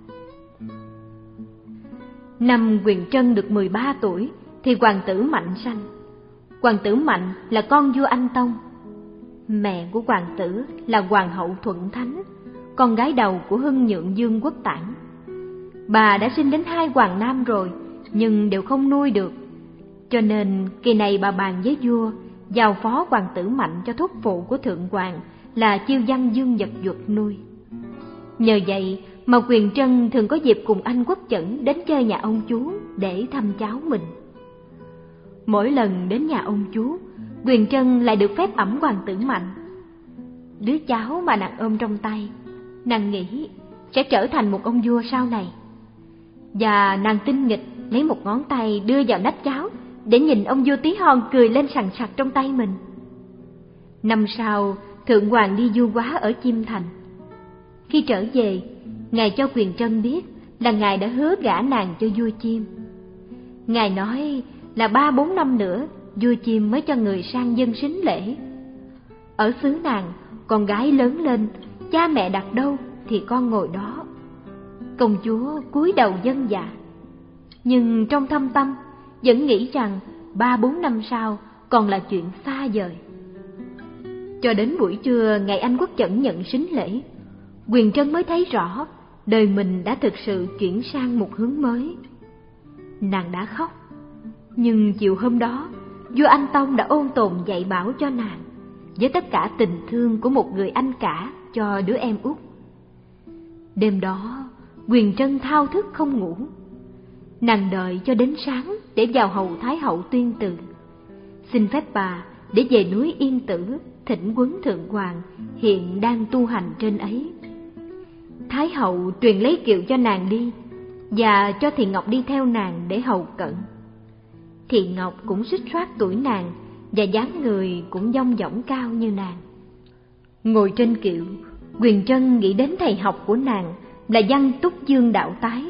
Năm Huyền Trân được mười ba tuổi thì hoàng tử Mạnh sanh. Hoàng tử Mạnh là con vua Anh Tông. Mẹ của hoàng tử là hoàng hậu Thuận Thánh, con gái đầu của Hưng Nhượng Dương Quốc Tản. Bà đã sinh đến hai hoàng nam rồi, nhưng đều không nuôi được. Cho nên kỳ này bà bàn với vua giao phó hoàng tử Mạnh cho thúc phụ của thượng hoàng là Chiêu Văn Dương Vật Duật nuôi. Nhờ vậy mà Huyền Trân thường có dịp cùng anh Quốc Chẩn đến chơi nhà ông chú để thăm cháu mình. Mỗi lần đến nhà ông chú, Huyền Trân lại được phép ẵm hoàng tử Mạnh. Đứa cháu mà nàng ôm trong tay, nàng nghĩ sẽ trở thành một ông vua sau này. Và nàng tinh nghịch lấy một ngón tay đưa vào nách cháu để nhìn ông vua tí hon cười lên sằng sặc trong tay mình. Năm sau, thượng hoàng đi du góa ở Chiêm Thành. Khi trở về, ngài cho Huyền Trân biết là ngài đã hứa gả nàng cho vua Chiêm. Ngài nói là ba bốn năm nữa vua chim mới cho người sang dâng sính lễ. Ở xứ nàng, con gái lớn lên, cha mẹ đặt đâu thì con ngồi đó. Công chúa cúi đầu vâng dạ, nhưng trong thâm tâm vẫn nghĩ rằng ba bốn năm sau còn là chuyện xa vời. Cho đến buổi trưa ngày Anh Quốc Chẩn nhận sính lễ, Quyền Trân mới thấy rõ đời mình đã thực sự chuyển sang một hướng mới. Nàng đã khóc, nhưng chiều hôm đó vua Anh Tông đã ôn tồn dạy bảo cho nàng với tất cả tình thương của một người anh cả cho đứa em út. Đêm đó Quyền Trân thao thức không ngủ. Nàng đợi cho đến sáng để vào hầu Thái hậu tuyên từ, xin phép bà để về núi Yên Tử thỉnh vấn thượng hoàng hiện đang tu hành trên ấy. Thái hậu truyền lấy kiệu cho nàng đi và cho Thị Ngọc đi theo nàng để hầu cận. Thị Ngọc cũng xích soát tuổi nàng và dáng người cũng dong dỏng cao như nàng. Ngồi trên kiệu, Quyền Trân nghĩ đến thầy học của nàng là Văn Túc Dương đạo tái.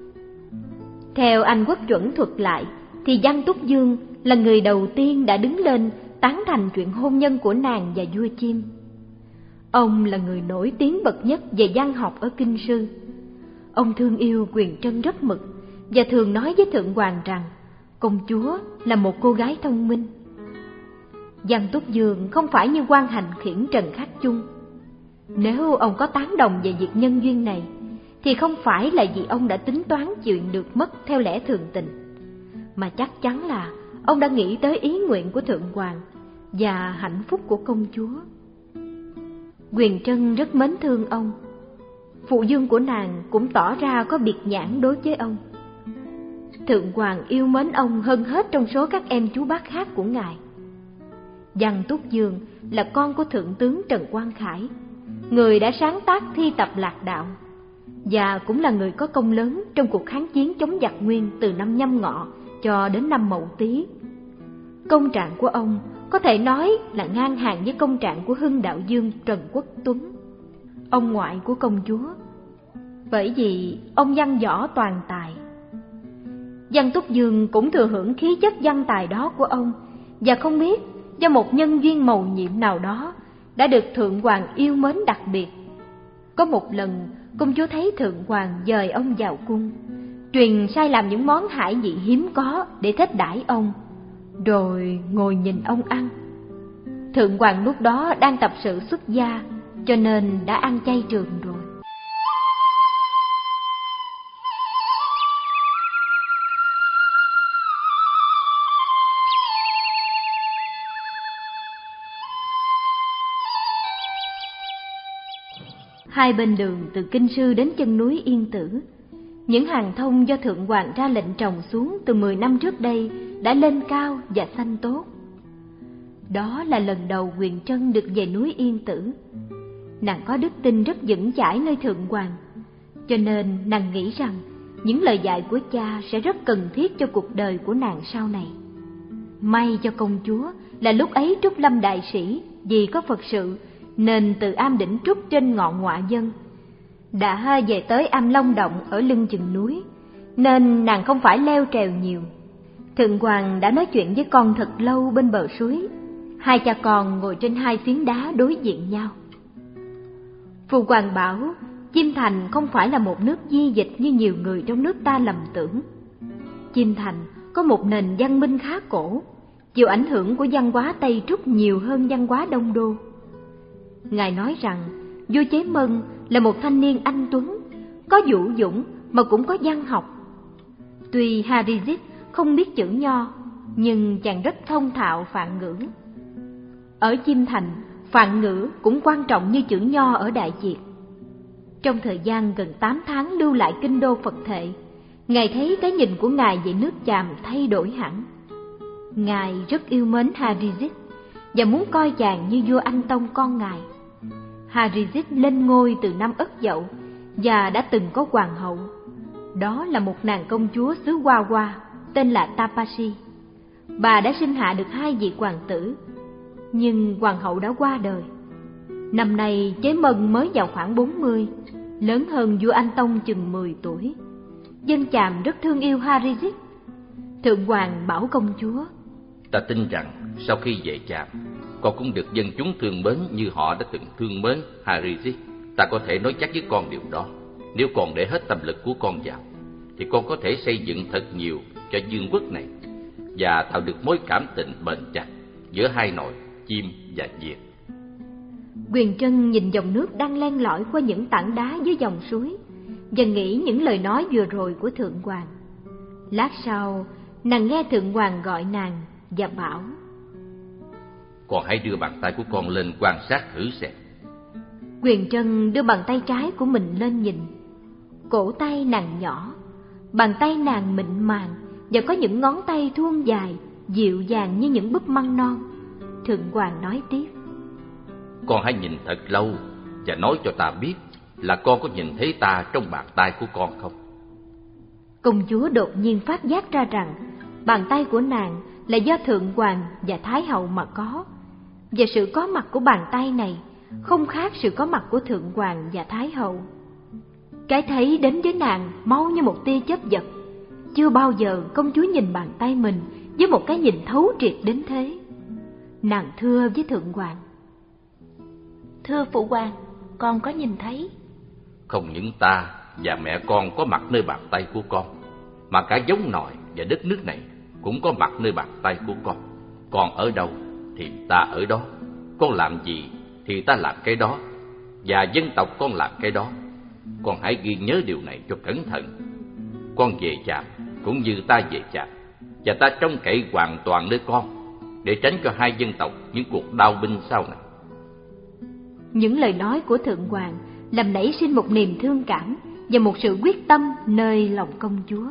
Theo Anh Quốc Chuẩn thuật lại thì Văn Túc Dương là người đầu tiên đã đứng lên tán thành chuyện hôn nhân của nàng và vua chim. Ông là người nổi tiếng bậc nhất về văn học ở Kinh Sư. Ông thương yêu Quyền Trân rất mực và thường nói với thượng hoàng rằng công chúa là một cô gái thông minh. Văn Túc Dương không phải như quan hành khiển Trần Khắc Chung. Nếu ông có tán đồng về việc nhân duyên này thì không phải là vì ông đã tính toán chuyện được mất theo lẽ thường tình, mà chắc chắn là ông đã nghĩ tới ý nguyện của thượng hoàng và hạnh phúc của công chúa. Quyền Trân rất mến thương ông. Phụ dương của nàng cũng tỏ ra có biệt nhãn đối với ông. Thượng hoàng yêu mến ông hơn hết trong số các em chú bác khác của ngài. Văn Túc Dương là con của thượng tướng Trần Quang Khải, người đã sáng tác thi tập Lạc Đạo, và cũng là người có công lớn trong cuộc kháng chiến chống giặc Nguyên từ năm Nhâm Ngọ cho đến năm Mậu Tý. Công trạng của ông có thể nói là ngang hàng với công trạng của Hưng Đạo Dương Trần Quốc Tuấn, ông ngoại của công chúa, bởi vì ông văn võ toàn tài. Văn Túc Dương cũng thừa hưởng khí chất văn tài đó của ông, và không biết do một nhân duyên mầu nhiệm nào đó đã được thượng hoàng yêu mến đặc biệt. Có một lần công chúa thấy thượng hoàng dời ông vào cung, truyền sai làm những món hải vị hiếm có để thết đãi ông, rồi ngồi nhìn ông ăn. Thượng hoàng lúc đó đang tập sự xuất gia, cho nên đã ăn chay trường rồi. Hai bên đường từ Kinh Sư đến chân núi Yên Tử, những hàng thông do thượng hoàng ra lệnh trồng xuống từ mười năm trước đây đã lên cao và xanh tốt. Đó là lần đầu Quyền Trân được về núi Yên Tử. Nàng có đức tin rất vững chãi nơi thượng hoàng, cho nên nàng nghĩ rằng những lời dạy của cha sẽ rất cần thiết cho cuộc đời của nàng sau này. May cho công chúa là lúc ấy Trúc Lâm đại sĩ vì có Phật sự nên từ Am Đỉnh Trúc trên ngọn Ngọa Dân đã về tới Am Long Động ở lưng chừng núi, nên nàng không phải leo trèo nhiều. Thượng hoàng đã nói chuyện với con thật lâu bên bờ suối. Hai cha con ngồi trên hai phiến đá đối diện nhau. Phụ hoàng bảo Chiêm Thành không phải là một nước di dịch như nhiều người trong nước ta lầm tưởng. Chiêm Thành có một nền văn minh khá cổ, chịu ảnh hưởng của văn hóa Tây Trúc nhiều hơn văn hóa Đông Đô. Ngài nói rằng vua Chế Mân là một thanh niên anh tuấn, có vũ dũng mà cũng có văn học. Tuy Harizit không biết chữ Nho, nhưng chàng rất thông thạo Phạn ngữ. Ở Chiêm Thành, Phạn ngữ cũng quan trọng như chữ Nho ở Đại Việt. Trong thời gian gần tám tháng lưu lại kinh đô Phật Thệ, Ngài thấy cái nhìn của Ngài về nước Chàm thay đổi hẳn. Ngài rất yêu mến Harizit và muốn coi chàng như vua Anh Tông con Ngài. Harizit lên ngôi từ năm Ất Dậu và đã từng có hoàng hậu. Đó là một nàng công chúa xứ Hoa Hoa tên là Tapasi. Bà đã sinh hạ được hai vị hoàng tử, nhưng hoàng hậu đã qua đời. Năm nay Chế Mân mới vào khoảng bốn mươi, lớn hơn vua Anh Tông chừng mười tuổi. Dân Chàm rất thương yêu Harizit. Thượng hoàng bảo công chúa: Ta tin rằng sau khi về Tràm, con cũng được dân chúng thương mến như họ đã từng thương mến Harisit. Ta có thể nói chắc với con điều đó. Nếu con để hết tâm lực của con vào, thì con có thể xây dựng thật nhiều cho vương quốc này và tạo được mối cảm tình bền chặt giữa hai nội chim và Việt. Quyền Trân nhìn dòng nước đang len lỏi qua những tảng đá dưới dòng suối và nghĩ những lời nói vừa rồi của Thượng Hoàng. Lát sau, nàng nghe Thượng Hoàng gọi nàng và bảo: Con hãy đưa bàn tay của con lên quan sát thử xem. Quyền Trân đưa bàn tay trái của mình lên nhìn. Cổ tay nàng nhỏ, bàn tay nàng mịn màng và có những ngón tay thuôn dài, dịu dàng như những búp măng non. Thượng Hoàng nói tiếp: Con hãy nhìn thật lâu và nói cho ta biết là con có nhìn thấy ta trong bàn tay của con không? Công chúa đột nhiên phát giác ra rằng bàn tay của nàng là do Thượng Hoàng và Thái hậu mà có, và sự có mặt của bàn tay này không khác sự có mặt của Thượng Hoàng và Thái hậu. Cái thấy đến với nàng mau như một tia chớp giật. Chưa bao giờ công chúa nhìn bàn tay mình với một cái nhìn thấu triệt đến thế. Nàng thưa với Thượng Hoàng: Thưa Phụ Hoàng, con có nhìn thấy. Không những ta và mẹ con có mặt nơi bàn tay của con, mà cả giống nòi và đất nước này cũng có mặt nơi bàn tay của con. Con ở đâu thì ta ở đó, con làm gì thì ta làm cái đó, và dân tộc con làm cái đó. Con hãy ghi nhớ điều này cho cẩn thận. Con về Tràm cũng như ta về Tràm, và ta trông cậy hoàn toàn nơi con, để tránh cho hai dân tộc những cuộc đao binh sau này. Những lời nói của Thượng Hoàng làm nảy sinh một niềm thương cảm và một sự quyết tâm nơi lòng công chúa.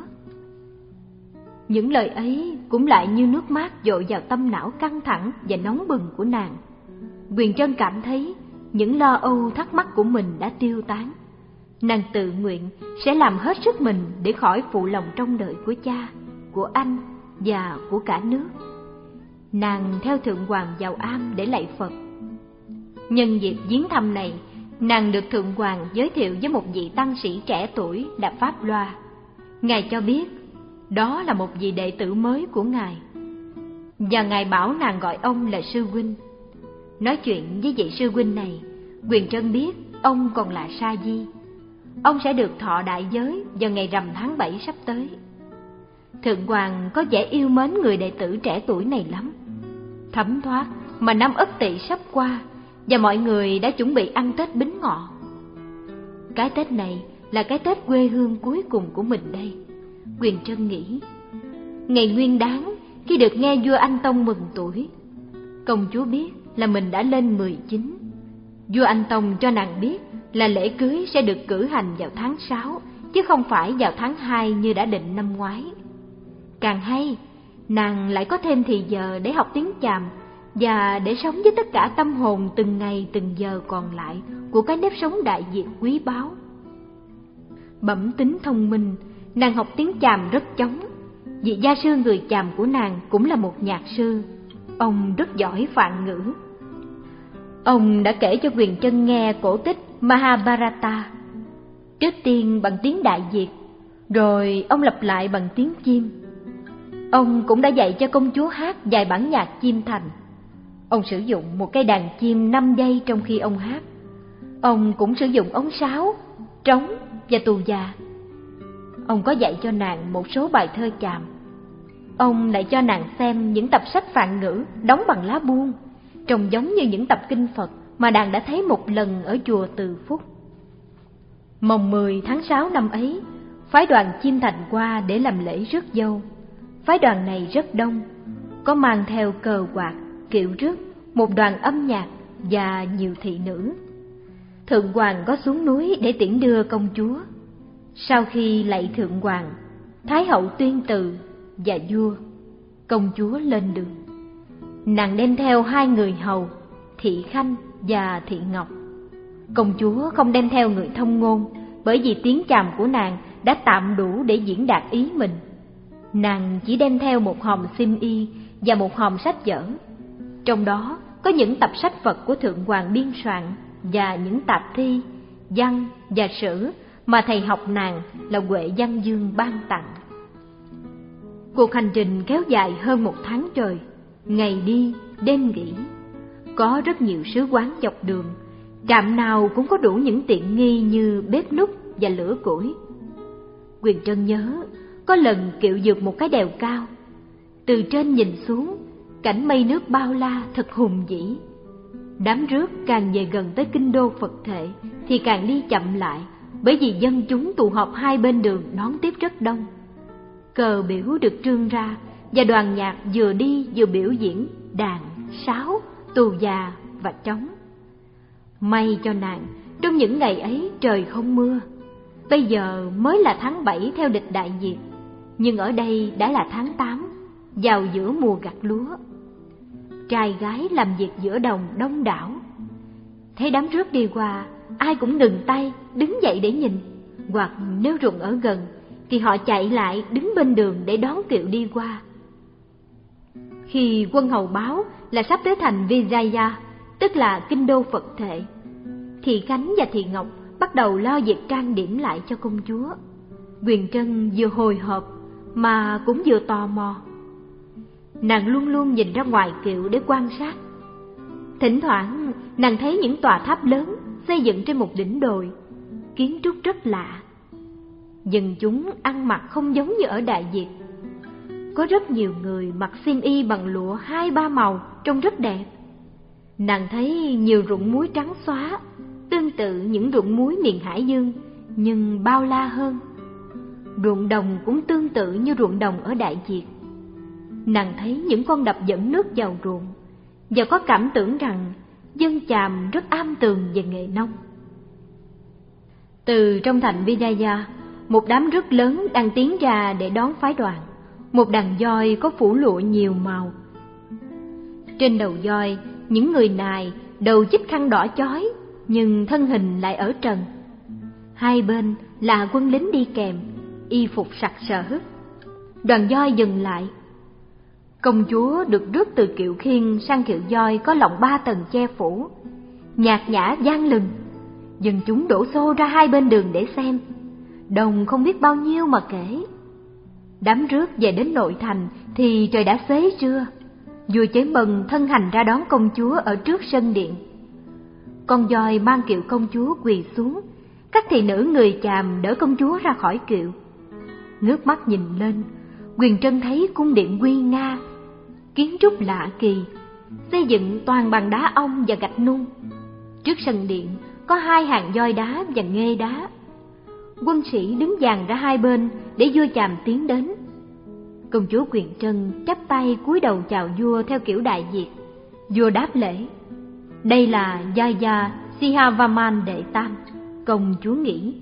Những lời ấy cũng lại như nước mát dội vào tâm não căng thẳng và nóng bừng của nàng. Quyền Trân cảm thấy những lo âu thắc mắc của mình đã tiêu tán. Nàng tự nguyện sẽ làm hết sức mình để khỏi phụ lòng trông đợi của cha, của anh và của cả nước. Nàng theo Thượng Hoàng vào am để lạy Phật. Nhân dịp viếng thăm này, nàng được Thượng Hoàng giới thiệu với một vị tăng sĩ trẻ tuổi đã pháp loa. Ngài cho biết đó là một vị đệ tử mới của Ngài, và Ngài bảo nàng gọi ông là sư huynh. Nói chuyện với vị sư huynh này, Quyền Trân biết ông còn là Sa Di. Ông sẽ được thọ đại giới vào ngày rằm tháng bảy sắp tới. Thượng Hoàng có vẻ yêu mến người đệ tử trẻ tuổi này lắm. Thấm thoát mà năm Ất Tỵ sắp qua, và mọi người đã chuẩn bị ăn Tết Bính Ngọ. Cái Tết này là cái Tết quê hương cuối cùng của mình đây, Quyền Trân nghĩ. Ngày Nguyên Đán, khi được nghe vua Anh Tông mừng tuổi, công chúa biết là mình đã lên mười chín. Vua Anh Tông cho nàng biết là lễ cưới sẽ được cử hành vào tháng sáu, chứ không phải vào tháng hai như đã định năm ngoái. Càng hay, nàng lại có thêm thì giờ để học tiếng Chàm và để sống với tất cả tâm hồn từng ngày từng giờ còn lại của cái nếp sống Đại Việt quý báu. Bẩm tính thông minh, nàng học tiếng Chàm rất chóng. Vị gia sư người Chàm của nàng cũng là một nhạc sư. Ông rất giỏi Phạn ngữ. Ông đã kể cho Quyền Trân nghe cổ tích Mahabharata, trước tiên bằng tiếng Đại Việt, rồi ông lặp lại bằng tiếng chim. Ông cũng đã dạy cho công chúa hát vài bản nhạc chim thành. Ông sử dụng một cây đàn chim năm dây trong khi ông hát. Ông cũng sử dụng ống sáo, trống và tù già. Ông có dạy cho nàng một số bài thơ Chàm. Ông lại cho nàng xem những tập sách Phạn ngữ đóng bằng lá buông, trông giống như những tập kinh Phật mà nàng đã thấy một lần ở chùa Từ Phúc. Mồng mười tháng sáu năm ấy, phái đoàn chim thành qua để làm lễ rước dâu. Phái đoàn này rất đông, có mang theo cờ quạt, kiệu rước, một đoàn âm nhạc và nhiều thị nữ. Thượng Hoàng có xuống núi để tiễn đưa công chúa. Sau khi lạy Thượng Hoàng, Thái hậu tuyên từ và vua, công chúa lên đường. Nàng đem theo hai người hầu, Thị Khanh và Thị Ngọc. Công chúa không đem theo người thông ngôn, bởi vì tiếng Chàm của nàng đã tạm đủ để diễn đạt ý mình. Nàng chỉ đem theo một hòm xiêm y và một hòm sách vở. Trong đó có những tập sách Phật của Thượng Hoàng biên soạn và những tạp thi, văn và sử mà thầy học nàng là Huệ Văn Dương ban tặng. Cuộc hành trình kéo dài hơn một tháng trời. ngày đi, đêm nghỉ. Có rất nhiều sứ quán dọc đường, trạm nào cũng có đủ những tiện nghi như bếp núc và lửa củi. Quyền Trân nhớ, có lần Kiệu vượt một cái đèo cao. Từ trên nhìn xuống, cảnh mây nước bao la thật hùng vĩ. Đám rước càng về gần tới kinh đô Phật Thệ thì càng đi chậm lại, bởi vì dân chúng tụ họp hai bên đường đón tiếp rất đông. Cờ biểu được trương ra và đoàn nhạc vừa đi vừa biểu diễn đàn, sáo, tù già và trống. May cho nàng, trong những ngày ấy trời không mưa. Bây giờ mới là tháng bảy theo lịch Đại Việt, nhưng ở đây đã là tháng tám, vào giữa mùa gặt lúa. Trai gái làm việc giữa đồng đông đảo. Thấy đám rước đi qua, ai cũng ngừng tay, đứng dậy để nhìn, hoặc nếu ruộng ở gần thì họ chạy lại đứng bên đường để đón Kiệu đi qua. Khi quân hầu báo là sắp tới thành Vijaya, tức là kinh đô Phật Thệ, thì Khánh và Thị Ngọc bắt đầu lo việc trang điểm lại cho công chúa. Quyền Trân vừa hồi hộp mà cũng vừa tò mò. Nàng luôn luôn nhìn ra ngoài kiệu để quan sát. Thỉnh thoảng nàng thấy những tòa tháp lớn xây dựng trên một đỉnh đồi, kiến trúc rất lạ. Dân chúng ăn mặc không giống như ở Đại Việt. Có rất nhiều người mặc xiêm y bằng lụa hai ba màu trông rất đẹp. Nàng thấy nhiều ruộng muối trắng xóa, tương tự những ruộng muối miền Hải Dương, nhưng bao la hơn. Ruộng đồng cũng tương tự như ruộng đồng ở Đại Việt. Nàng thấy những con đập dẫn nước vào ruộng, và có cảm tưởng rằng dân Chàm rất am tường về nghề nông. Từ trong thành Vijaya, một đám rước lớn đang tiến ra để đón phái đoàn. Một đàn voi có phủ lụa nhiều màu. Trên đầu voi, những người nài đầu chích khăn đỏ chói, nhưng thân hình lại ở trần. Hai bên là quân lính đi kèm, y phục sặc sỡ. Đoàn voi dừng lại. Công chúa được rước từ kiệu khiên sang kiệu voi có lọng ba tầng che phủ. Nhạc nhã vang lừng, dân chúng đổ xô ra hai bên đường để xem. Đồng không biết bao nhiêu mà kể. Đám rước về đến nội thành thì trời đã xế trưa. Vua Chế Mần thân hành ra đón công chúa ở trước sân điện. Con voi mang kiệu công chúa quỳ xuống. Các thị nữ người Chàm đỡ công chúa ra khỏi kiệu. Ngước mắt nhìn lên, Quyền Trân thấy cung điện nguy nga, kiến trúc lạ kỳ, xây dựng toàn bằng đá ong và gạch nung. Trước sân điện có hai hàng voi đá và nghê đá. Quân sĩ đứng dàn ra hai bên để vua Chàm tiến đến. Công chúa Quyền Trân chắp tay cúi đầu chào vua theo kiểu Đại Việt. Vua đáp lễ. Đây là Yaya Sihavaman đệ tam, công chúa nghĩ.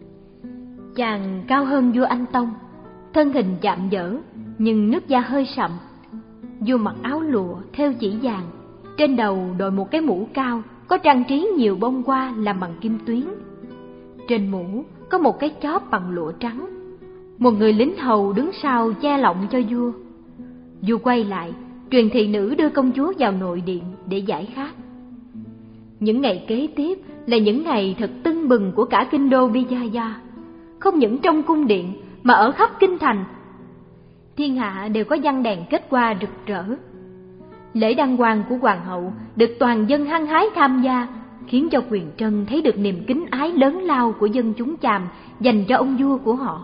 Chàng cao hơn vua Anh Tông, thân hình chạm dở nhưng nước da hơi sậm. Vua mặc áo lụa thêu chỉ vàng, trên đầu đội một cái mũ cao có trang trí nhiều bông hoa làm bằng kim tuyến. Trên mũ có một cái chóp bằng lụa trắng. Một người lính hầu đứng sau che lọng cho vua. Vua quay lại, truyền thị nữ đưa công chúa vào nội điện để giải khát. Những ngày kế tiếp là những ngày thật tưng bừng của cả kinh đô Vijaya. Không những trong cung điện mà ở khắp kinh thành, thiên hạ đều có giăng đèn kết hoa rực rỡ. Lễ đăng quang của hoàng hậu được toàn dân hăng hái tham gia, khiến cho Quyền Trân thấy được niềm kính ái lớn lao của dân chúng Chàm dành cho ông vua của họ.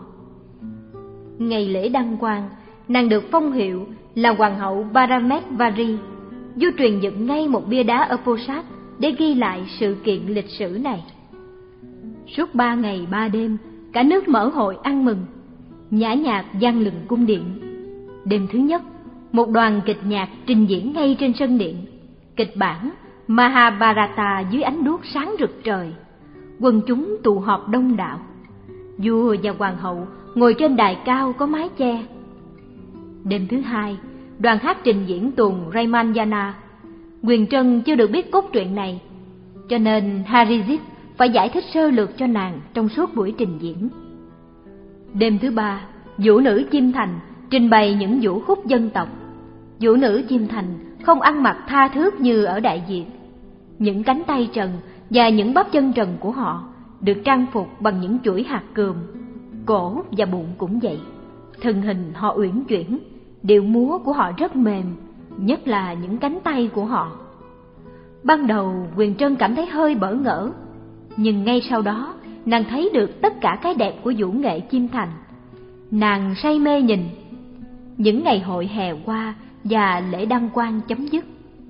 Ngày lễ đăng quang, nàng được phong hiệu là hoàng hậu Paramesvari. Vua truyền dựng ngay một bia đá ở Posat để ghi lại sự kiện lịch sử này. Suốt ba ngày ba đêm, cả nước mở hội ăn mừng, nhã nhạc vang lừng cung điện. Đêm thứ nhất, một đoàn kịch nhạc trình diễn ngay trên sân điện. Kịch bản Mahabharata dưới ánh đuốc sáng rực trời. Quần chúng tụ họp đông đảo. Vua và hoàng hậu ngồi trên đài cao có mái che. Đêm thứ hai, đoàn hát trình diễn tuồng Ramayana. Quyền Trân chưa được biết cốt truyện này, cho nên Harijit phải giải thích sơ lược cho nàng trong suốt buổi trình diễn. Đêm thứ ba, vũ nữ Chiêm Thành trình bày những vũ khúc dân tộc. Vũ nữ Chiêm Thành không ăn mặc tha thướt như ở Đại Việt. Những cánh tay trần và những bắp chân trần của họ được trang phục bằng những chuỗi hạt cườm. Cổ và bụng cũng vậy. Thân hình họ uyển chuyển, điệu múa của họ rất mềm, nhất là những cánh tay của họ. Ban đầu Huyền Trân cảm thấy hơi bỡ ngỡ, nhưng ngay sau đó nàng thấy được tất cả cái đẹp của vũ nghệ chim thành. Nàng say mê nhìn. Những ngày hội hè qua và lễ đăng quang chấm dứt.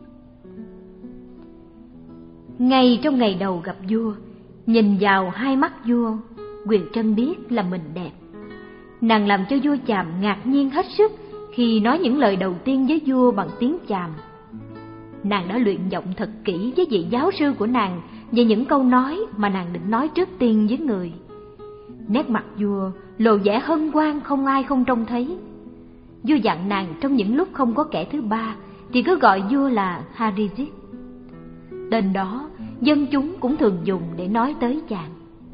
Ngay trong ngày đầu gặp vua, nhìn vào hai mắt vua, Huyền Trân biết là mình đẹp. Nàng làm cho vua Chàm ngạc nhiên hết sức khi nói những lời đầu tiên với vua bằng tiếng Chàm. Nàng đã luyện giọng thật kỹ với vị giáo sư của nàng về những câu nói mà nàng định nói trước tiên với người. Nét mặt vua lộ vẻ hân hoan không ai không trông thấy. Vua dặn nàng trong những lúc không có kẻ thứ ba thì cứ gọi vua là Harizit. Tên đó dân chúng cũng thường dùng để nói tới chàng.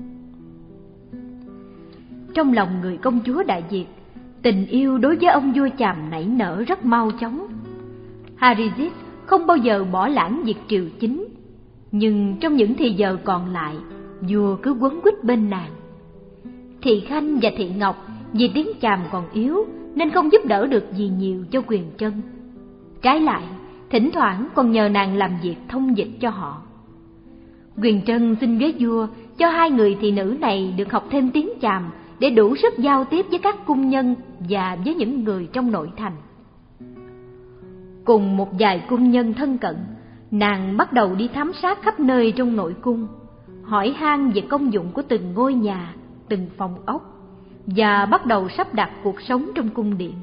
Trong lòng người công chúa Đại Việt, tình yêu đối với ông vua Chàm nảy nở rất mau chóng. Harizit không bao giờ bỏ lãng việc triều chính, nhưng trong những thì giờ còn lại, vua cứ quấn quýt bên nàng. Thị Khanh và Thị Ngọc vì tiếng Chàm còn yếu nên không giúp đỡ được gì nhiều cho Huyền Trân. Trái lại, thỉnh thoảng còn nhờ nàng làm việc thông dịch cho họ. Huyền Trân xin với vua cho hai người thị nữ này được học thêm tiếng Chàm để đủ sức giao tiếp với các cung nhân và với những người trong nội thành. Cùng một vài cung nhân thân cận, nàng bắt đầu đi thám sát khắp nơi trong nội cung, hỏi han về công dụng của từng ngôi nhà, từng phòng ốc, và bắt đầu sắp đặt cuộc sống trong cung điện.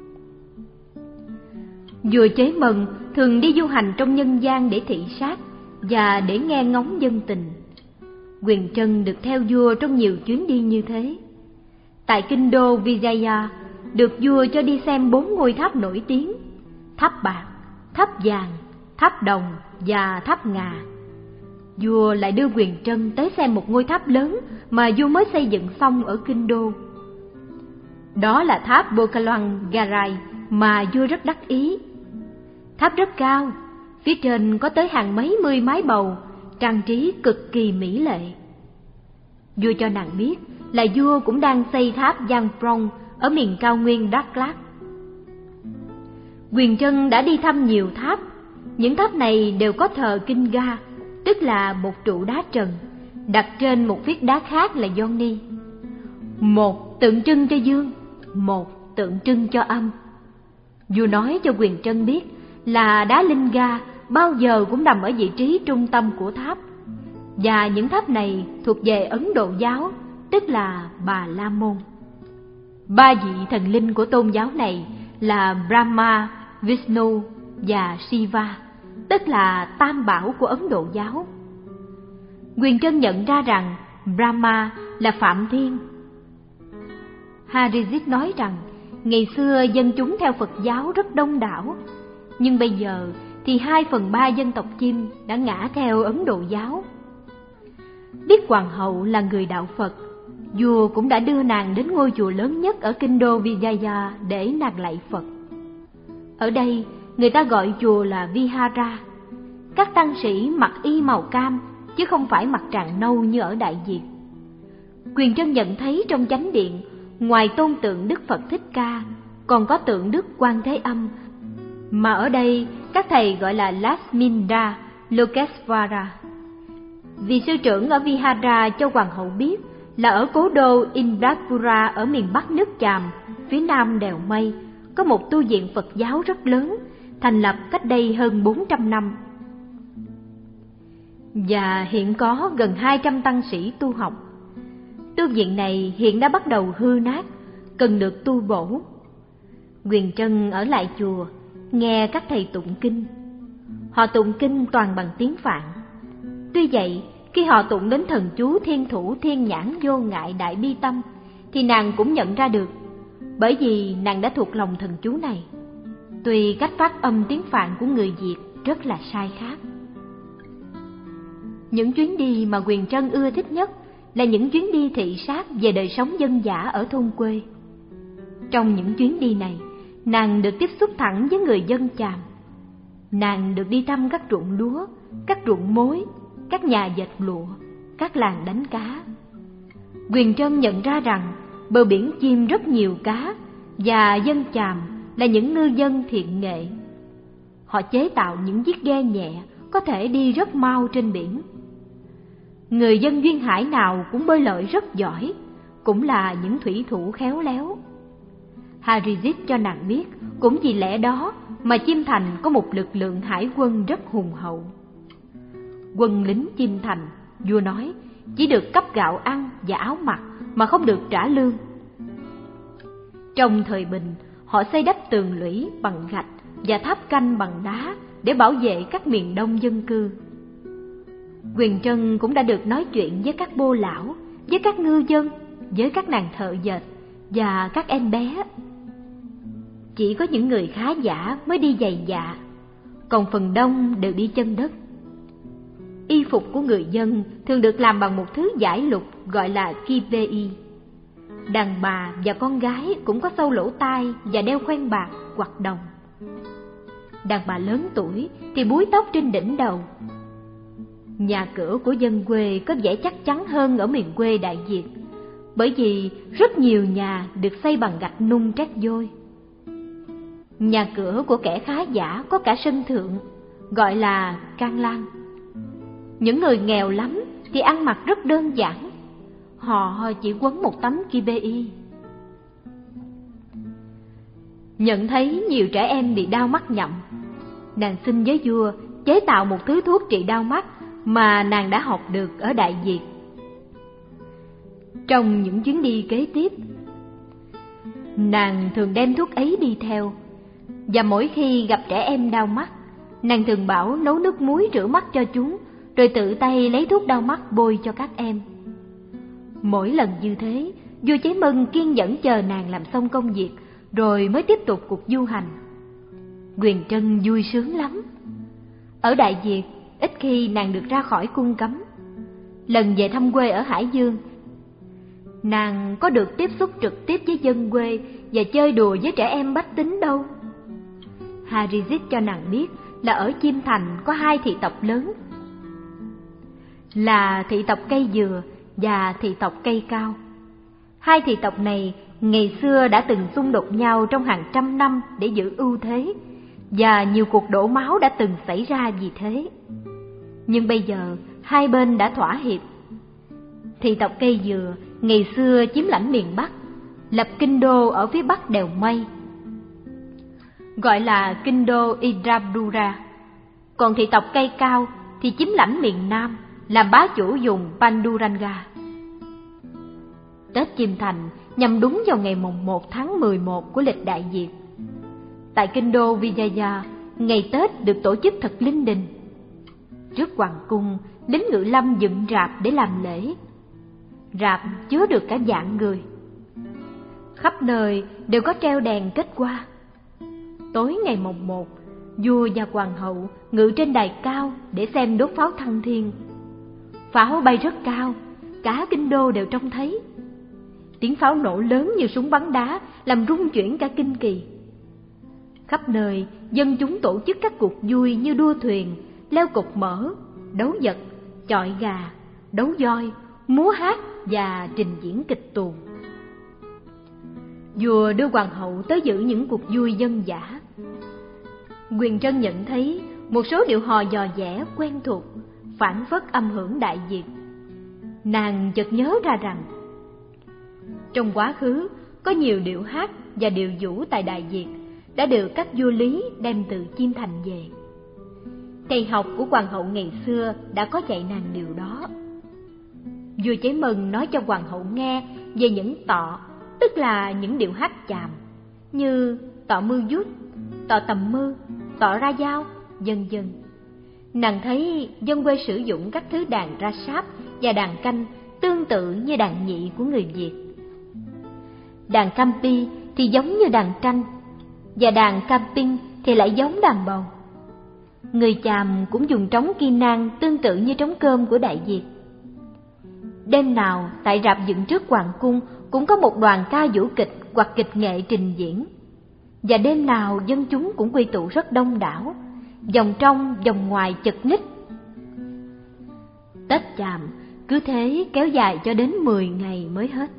Vua Chế Mần thường đi du hành trong nhân gian để thị sát và để nghe ngóng dân tình. Huyền Trân được theo vua trong nhiều chuyến đi như thế. Tại kinh đô Vijaya, được vua cho đi xem bốn ngôi tháp nổi tiếng: tháp bạc, tháp vàng, tháp đồng và tháp ngà. Vua lại đưa Huyền Trân tới xem một ngôi tháp lớn mà vua mới xây dựng xong ở kinh đô. Đó là tháp Bokaloan Garai mà vua rất đắc ý. Tháp rất cao, phía trên có tới hàng mấy mươi mái bầu, trang trí cực kỳ mỹ lệ. Vua cho nàng biết là vua cũng đang xây tháp Giang Prong ở miền cao nguyên Đắk Lắk. Huyền Trân đã đi thăm nhiều tháp. Những tháp này đều có thờ Kinh Ga, tức là một trụ đá trần đặt trên một phiết đá khác là Yoni. Một tượng trưng cho dương, một tượng trưng cho âm. Vua nói cho Huyền Trân biết là đá Linh Ga bao giờ cũng nằm ở vị trí trung tâm của tháp, và những tháp này thuộc về Ấn Độ giáo, tức là Bà La Môn. Ba vị thần linh của tôn giáo này là Brahma, Vishnu và Shiva, tức là tam bảo của Ấn Độ giáo. Huyền Trân nhận ra rằng Brahma là Phạm Thiên. Harizit nói rằng ngày xưa dân chúng theo Phật giáo rất đông đảo, nhưng bây giờ thì hai phần ba dân tộc chim đã ngã theo Ấn Độ giáo. Biết hoàng hậu là người đạo Phật, vua cũng đã đưa nàng đến ngôi chùa lớn nhất ở kinh đô Vijaya để nàng lạy Phật. Ở đây người ta gọi chùa là Vihara. Các tăng sĩ mặc y màu cam chứ không phải mặc tràng nâu như ở Đại Việt. Huyền Trân nhận thấy trong chánh điện, ngoài tôn tượng Đức Phật Thích Ca, còn có tượng Đức Quan Thế Âm, mà ở đây các thầy gọi là Lasminda Lokesvara. Vị sư trưởng ở Vihara cho hoàng hậu biết là ở cố đô Indapura ở miền bắc nước Chàm, phía nam đèo Mây, có một tu viện Phật giáo rất lớn, thành lập cách đây hơn bốn trăm năm. Và hiện có gần hai trăm tăng sĩ tu học. Tu viện này hiện đã bắt đầu hư nát, cần được tu bổ. Huyền Trân ở lại chùa, nghe các thầy tụng kinh. Họ tụng kinh toàn bằng tiếng Phạn. Tuy vậy, khi họ tụng đến thần chú Thiên Thủ Thiên Nhãn Vô Ngại Đại Bi Tâm, thì nàng cũng nhận ra được, bởi vì nàng đã thuộc lòng thần chú này. Tuy cách phát âm tiếng Phạn của người Việt rất là sai khác. Những chuyến đi mà Huyền Trân ưa thích nhất là những chuyến đi thị sát về đời sống dân dã ở thôn quê. Trong những chuyến đi này, nàng được tiếp xúc thẳng với người dân Chàm. Nàng được đi thăm các ruộng lúa, các ruộng muối, các nhà dệt lụa, các làng đánh cá. Huyền Trân nhận ra rằng bờ biển chim rất nhiều cá, và dân Chàm là những ngư dân thiện nghệ. họ chế tạo những chiếc ghe nhẹ có thể đi rất mau trên biển. Người dân duyên hải nào cũng bơi lội rất giỏi, cũng là những thủy thủ khéo léo. Harizit cho nàng biết, cũng vì lẽ đó mà Chiêm Thành có một lực lượng hải quân rất hùng hậu. Quân lính Chiêm Thành, vua nói, chỉ được cấp gạo ăn và áo mặc mà không được trả lương. Trong thời bình, họ xây đắp tường lũy bằng gạch và tháp canh bằng đá để bảo vệ các miền đông dân cư. Quyền Trân cũng đã được nói chuyện với các bô lão, với các ngư dân, với các nàng thợ dệt và các em bé. Chỉ có những người khá giả mới đi giày dạ, còn phần đông đều đi chân đất. Y phục của người dân thường được làm bằng một thứ vải lục gọi là kipei. Đàn bà và con gái cũng có sâu lỗ tai và đeo khoen bạc hoặc đồng. Đàn bà lớn tuổi thì búi tóc trên đỉnh đầu. Nhà cửa của dân quê có vẻ chắc chắn hơn ở miền quê Đại Việt, bởi vì rất nhiều nhà được xây bằng gạch nung trét vôi. Nhà cửa của kẻ khá giả có cả sân thượng, gọi là can lan. Những người nghèo lắm thì ăn mặc rất đơn giản, họ chỉ quấn một tấm kipei. Nhận thấy nhiều trẻ em bị đau mắt nhậm, nàng xin với vua chế tạo một thứ thuốc trị đau mắt mà nàng đã học được ở Đại Việt. Trong những chuyến đi kế tiếp, nàng thường đem thuốc ấy đi theo, và mỗi khi gặp trẻ em đau mắt, nàng thường bảo nấu nước muối rửa mắt cho chúng, rồi tự tay lấy thuốc đau mắt bôi cho các em. Mỗi lần như thế, vua Cháy Mân kiên nhẫn chờ nàng làm xong công việc, rồi mới tiếp tục cuộc du hành. Quyền Trân vui sướng lắm. Ở Đại Việt, ít khi nàng được ra khỏi cung cấm. Lần về thăm quê ở Hải Dương, nàng có được tiếp xúc trực tiếp với dân quê và chơi đùa với trẻ em bách tính đâu. Harizit cho nàng biết là ở Chiêm Thành có hai thị tộc lớn, là thị tộc cây dừa và thị tộc cây cao. Hai thị tộc này ngày xưa đã từng xung đột nhau trong hàng trăm năm để giữ ưu thế, và nhiều cuộc đổ máu đã từng xảy ra vì thế. Nhưng bây giờ hai bên đã thỏa hiệp. Thị tộc cây dừa ngày xưa chiếm lãnh miền Bắc, lập kinh đô ở phía bắc đèo Mây, gọi là kinh đô Indrabdura. Còn thị tộc cây cao thì chiếm lãnh miền Nam, làm bá chủ vùng Panduranga. Tết Chiêm Thành nhằm đúng vào ngày mùng một tháng mười một của lịch Đại Việt. Tại kinh đô Vijaya, ngày Tết được tổ chức thật linh đình. Trước hoàng cung, lính ngự lâm dựng rạp để làm lễ. Rạp chứa được cả vạn người. Khắp nơi đều có treo đèn kết hoa. Tối ngày mùng một, vua và hoàng hậu ngự trên đài cao để xem đốt pháo thăng thiên. Pháo bay rất cao, cả kinh đô đều trông thấy. Tiếng pháo nổ lớn như súng bắn đá, làm rung chuyển cả kinh kỳ. Khắp nơi, dân chúng tổ chức các cuộc vui như đua thuyền, leo cột mỡ, đấu vật, chọi gà, đấu voi, múa hát và trình diễn kịch tuồng. Vua đưa hoàng hậu tới dự những cuộc vui dân dã. Quyền Trân nhận thấy một số điệu hò dò dẻ quen thuộc, phảng phất âm hưởng Đại Việt. Nàng chợt nhớ ra rằng trong quá khứ có nhiều điệu hát và điệu vũ tại Đại Việt đã được các vua Lý đem từ Chiêm Thành về. Thầy học của hoàng hậu ngày xưa đã có dạy nàng điều đó. Vua Cháy Mân nói cho hoàng hậu nghe về những tọ, tức là những điệu hát chàm, như tọ mư dút, tọ tầm mư, tọ ra dao, vân vân. Nàng thấy dân quê sử dụng các thứ đàn ra sáp và đàn canh tương tự như đàn nhị của người Việt. Đàn campi thì giống như đàn tranh, và đàn camping thì lại giống đàn bầu. Người Chàm cũng dùng trống ki nang tương tự như trống cơm của Đại Việt. Đêm nào tại rạp dựng trước hoàng cung cũng có một đoàn ca vũ kịch hoặc kịch nghệ trình diễn, và đêm nào dân chúng cũng quy tụ rất đông đảo, vòng trong vòng ngoài chật ních. Tết Chàm cứ thế kéo dài cho đến mười ngày mới hết.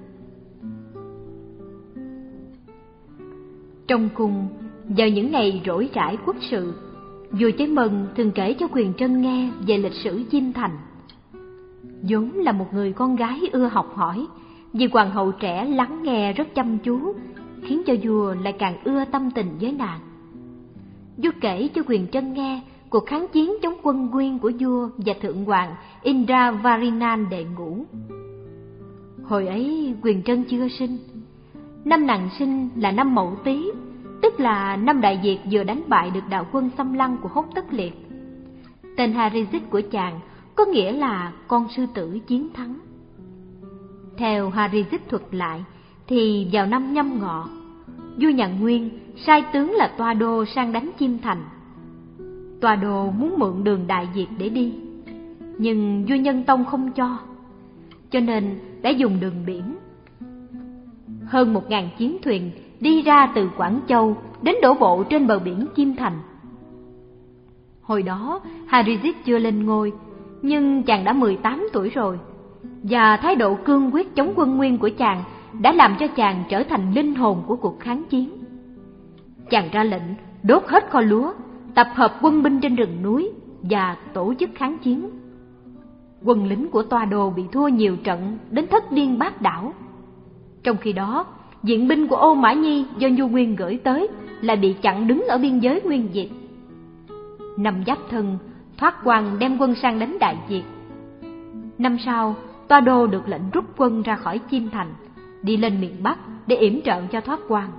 Trong cung, vào những ngày rỗi rãi quốc sự, Vua Chế Mân thường kể cho Quyền Trân nghe về lịch sử Chiêm Thành. vốn là một người con gái ưa học hỏi, vì hoàng hậu trẻ lắng nghe rất chăm chú, khiến cho vua lại càng ưa tâm tình với nàng. Vua kể cho Quyền Trân nghe cuộc kháng chiến chống quân Nguyên của vua và thượng hoàng Indravarinan đệ ngũ. Hồi ấy Quyền Trân chưa sinh. Năm nàng sinh là năm Mậu Tý, tức là năm Đại Việt vừa đánh bại được đạo quân xâm lăng của Hốt Tất Liệt. Tên Harizit của chàng có nghĩa là con sư tử chiến thắng. Theo Harizit thuật lại thì vào năm Nhâm Ngọ, vua nhà Nguyên sai tướng là Toa Đô sang đánh Chiêm Thành. Toa Đô muốn mượn đường Đại Việt để đi, nhưng vua Nhân Tông không cho, cho nên đã dùng đường biển. Hơn một ngàn chiến thuyền đi ra từ Quảng Châu đến đổ bộ trên bờ biển Chiêm Thành. Hồi đó Harizit chưa lên ngôi, nhưng chàng đã mười tám tuổi rồi, và thái độ cương quyết chống quân Nguyên của chàng đã làm cho chàng trở thành linh hồn của cuộc kháng chiến. Chàng ra lệnh đốt hết kho lúa, tập hợp quân binh trên rừng núi và tổ chức kháng chiến. Quân lính của Toa Đô bị thua nhiều trận đến thất điên bát đảo. Trong khi đó, viện binh của Ô Mã Nhi do vua Nguyên gửi tới lại bị chặn đứng ở biên giới Nguyên Việt. Năm Giáp Thân, Thoát Quan đem quân sang đánh Đại Việt. Năm sau, Toa Đô được lệnh rút quân ra khỏi Chiêm Thành, đi lên miền Bắc để yểm trợ cho Thoát Quan.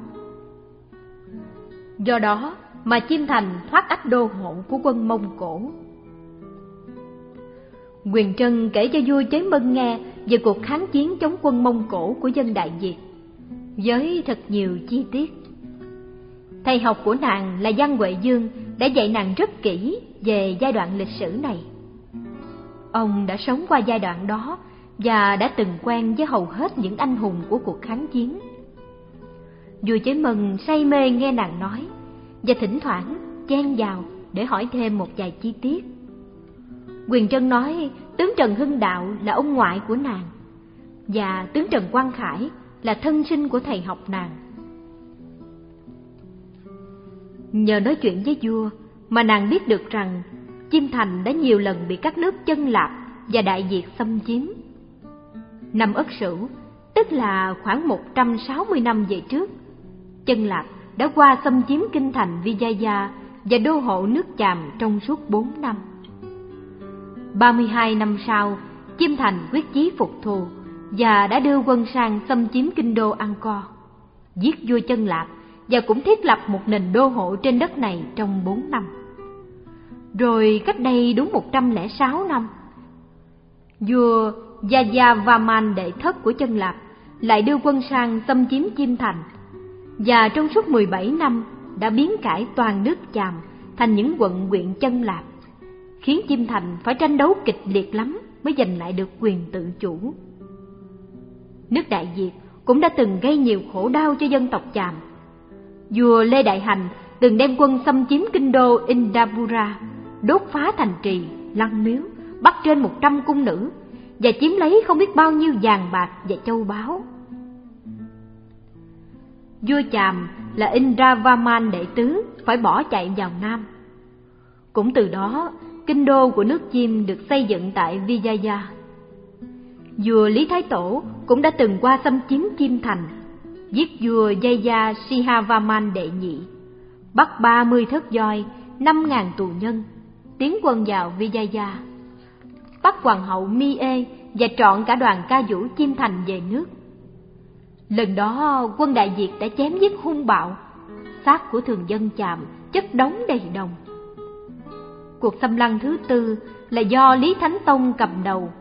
Do đó mà Chiêm Thành thoát ách đô hộ của quân Mông Cổ. Quyền Trân kể cho vua Chế Mân nghe về cuộc kháng chiến chống quân Mông Cổ của dân Đại Việt, với thật nhiều chi tiết. Thầy học của nàng là Văn Huệ Dương đã dạy nàng rất kỹ về giai đoạn lịch sử này. Ông đã sống qua giai đoạn đó và đã từng quen với hầu hết những anh hùng của cuộc kháng chiến. Vua Chế Mân say mê nghe nàng nói, và thỉnh thoảng chen vào để hỏi thêm một vài chi tiết. Quyền Trân nói tướng Trần Hưng Đạo là ông ngoại của nàng, và tướng Trần Quang Khải là thân sinh của thầy học nàng. Nhờ nói chuyện với vua mà nàng biết được rằng Chiêm Thành đã nhiều lần bị các nước Chân Lạp và Đại Việt xâm chiếm. Năm Ất Sửu, tức là khoảng một trăm sáu mươi năm về trước, Chân Lạp đã qua xâm chiếm kinh thành Vijaya và đô hộ nước Chàm trong suốt bốn năm. ba mươi hai năm sau, Chiêm Thành quyết chí phục thù và đã đưa quân sang xâm chiếm kinh đô Angkor, giết vua Chân Lạp và cũng thiết lập một nền đô hộ trên đất này trong bốn năm. Rồi cách đây đúng một trăm lẻ sáu năm, vua Jayavarman đệ thất của Chân Lạp lại đưa quân sang xâm chiếm Chiêm Thành, và trong suốt mười bảy năm đã biến cải toàn nước Chàm thành những quận huyện Chân Lạp, khiến Chiêm Thành phải tranh đấu kịch liệt lắm mới giành lại được quyền tự chủ. Nước Đại Việt cũng đã từng gây nhiều khổ đau cho dân tộc Chàm. Vua Lê Đại Hành từng đem quân xâm chiếm kinh đô Indapura, đốt phá thành trì, lăng miếu, bắt trên một trăm cung nữ và chiếm lấy không biết bao nhiêu vàng bạc và châu báu. Vua Chàm là Indravamman đệ tứ phải bỏ chạy vào Nam. Cũng từ đó, kinh đô của nước Chiêm được xây dựng tại Vijaya. Vua Lý Thái Tổ cũng đã từng qua xâm chiếm Chiêm Thành, giết vua Jaya Sihavarman đệ nhị, bắt ba mươi thớt voi, năm ngàn tù nhân, tiến quân vào Vijaya, bắt hoàng hậu Mi-ê và trọn cả đoàn ca vũ Chiêm Thành về nước. Lần đó quân Đại Việt đã chém giết hung bạo, xác của thường dân Chàm chất đống đầy đồng. Cuộc xâm lăng thứ tư là do Lý Thánh Tông cầm đầu,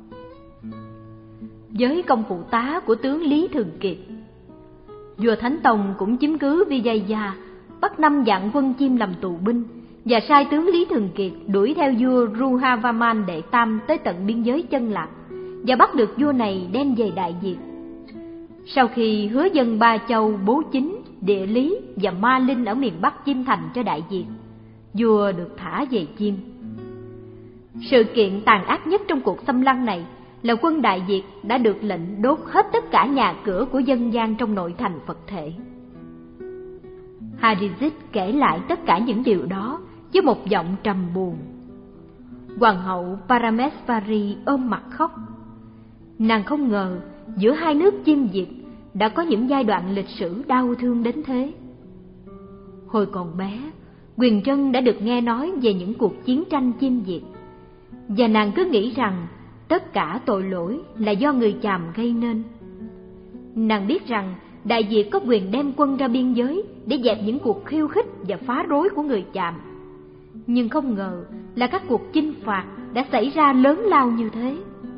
với công phụ tá của tướng Lý Thường Kiệt. Vua Thánh Tông cũng chiếm cứ Vijaya, bắt năm vạn quân Chiêm làm tù binh và sai tướng Lý Thường Kiệt đuổi theo vua Ruhavarman đệ tam tới tận biên giới Chân Lạp và bắt được vua này đem về Đại Việt. Sau khi hứa dâng Ba Châu, Bố Chính, Địa Lý và Ma Linh ở miền Bắc Chiêm Thành cho Đại Việt, vua được thả về Chiêm. Sự kiện tàn ác nhất trong cuộc xâm lăng này là quân Đại Việt đã được lệnh đốt hết tất cả nhà cửa của dân gian trong nội thành Phật thể. Harizit kể lại tất cả những điều đó với một giọng trầm buồn. Hoàng hậu Paramesvari ôm mặt khóc. Nàng không ngờ giữa hai nước Chiêm Việt đã có những giai đoạn lịch sử đau thương đến thế. Hồi còn bé, Quyền Trân đã được nghe nói về những cuộc chiến tranh Chiêm Việt, và nàng cứ nghĩ rằng tất cả tội lỗi là do người Chàm gây nên. Nàng biết rằng Đại Việt có quyền đem quân ra biên giới để dẹp những cuộc khiêu khích và phá rối của người Chàm, nhưng không ngờ là các cuộc chinh phạt đã xảy ra lớn lao như thế.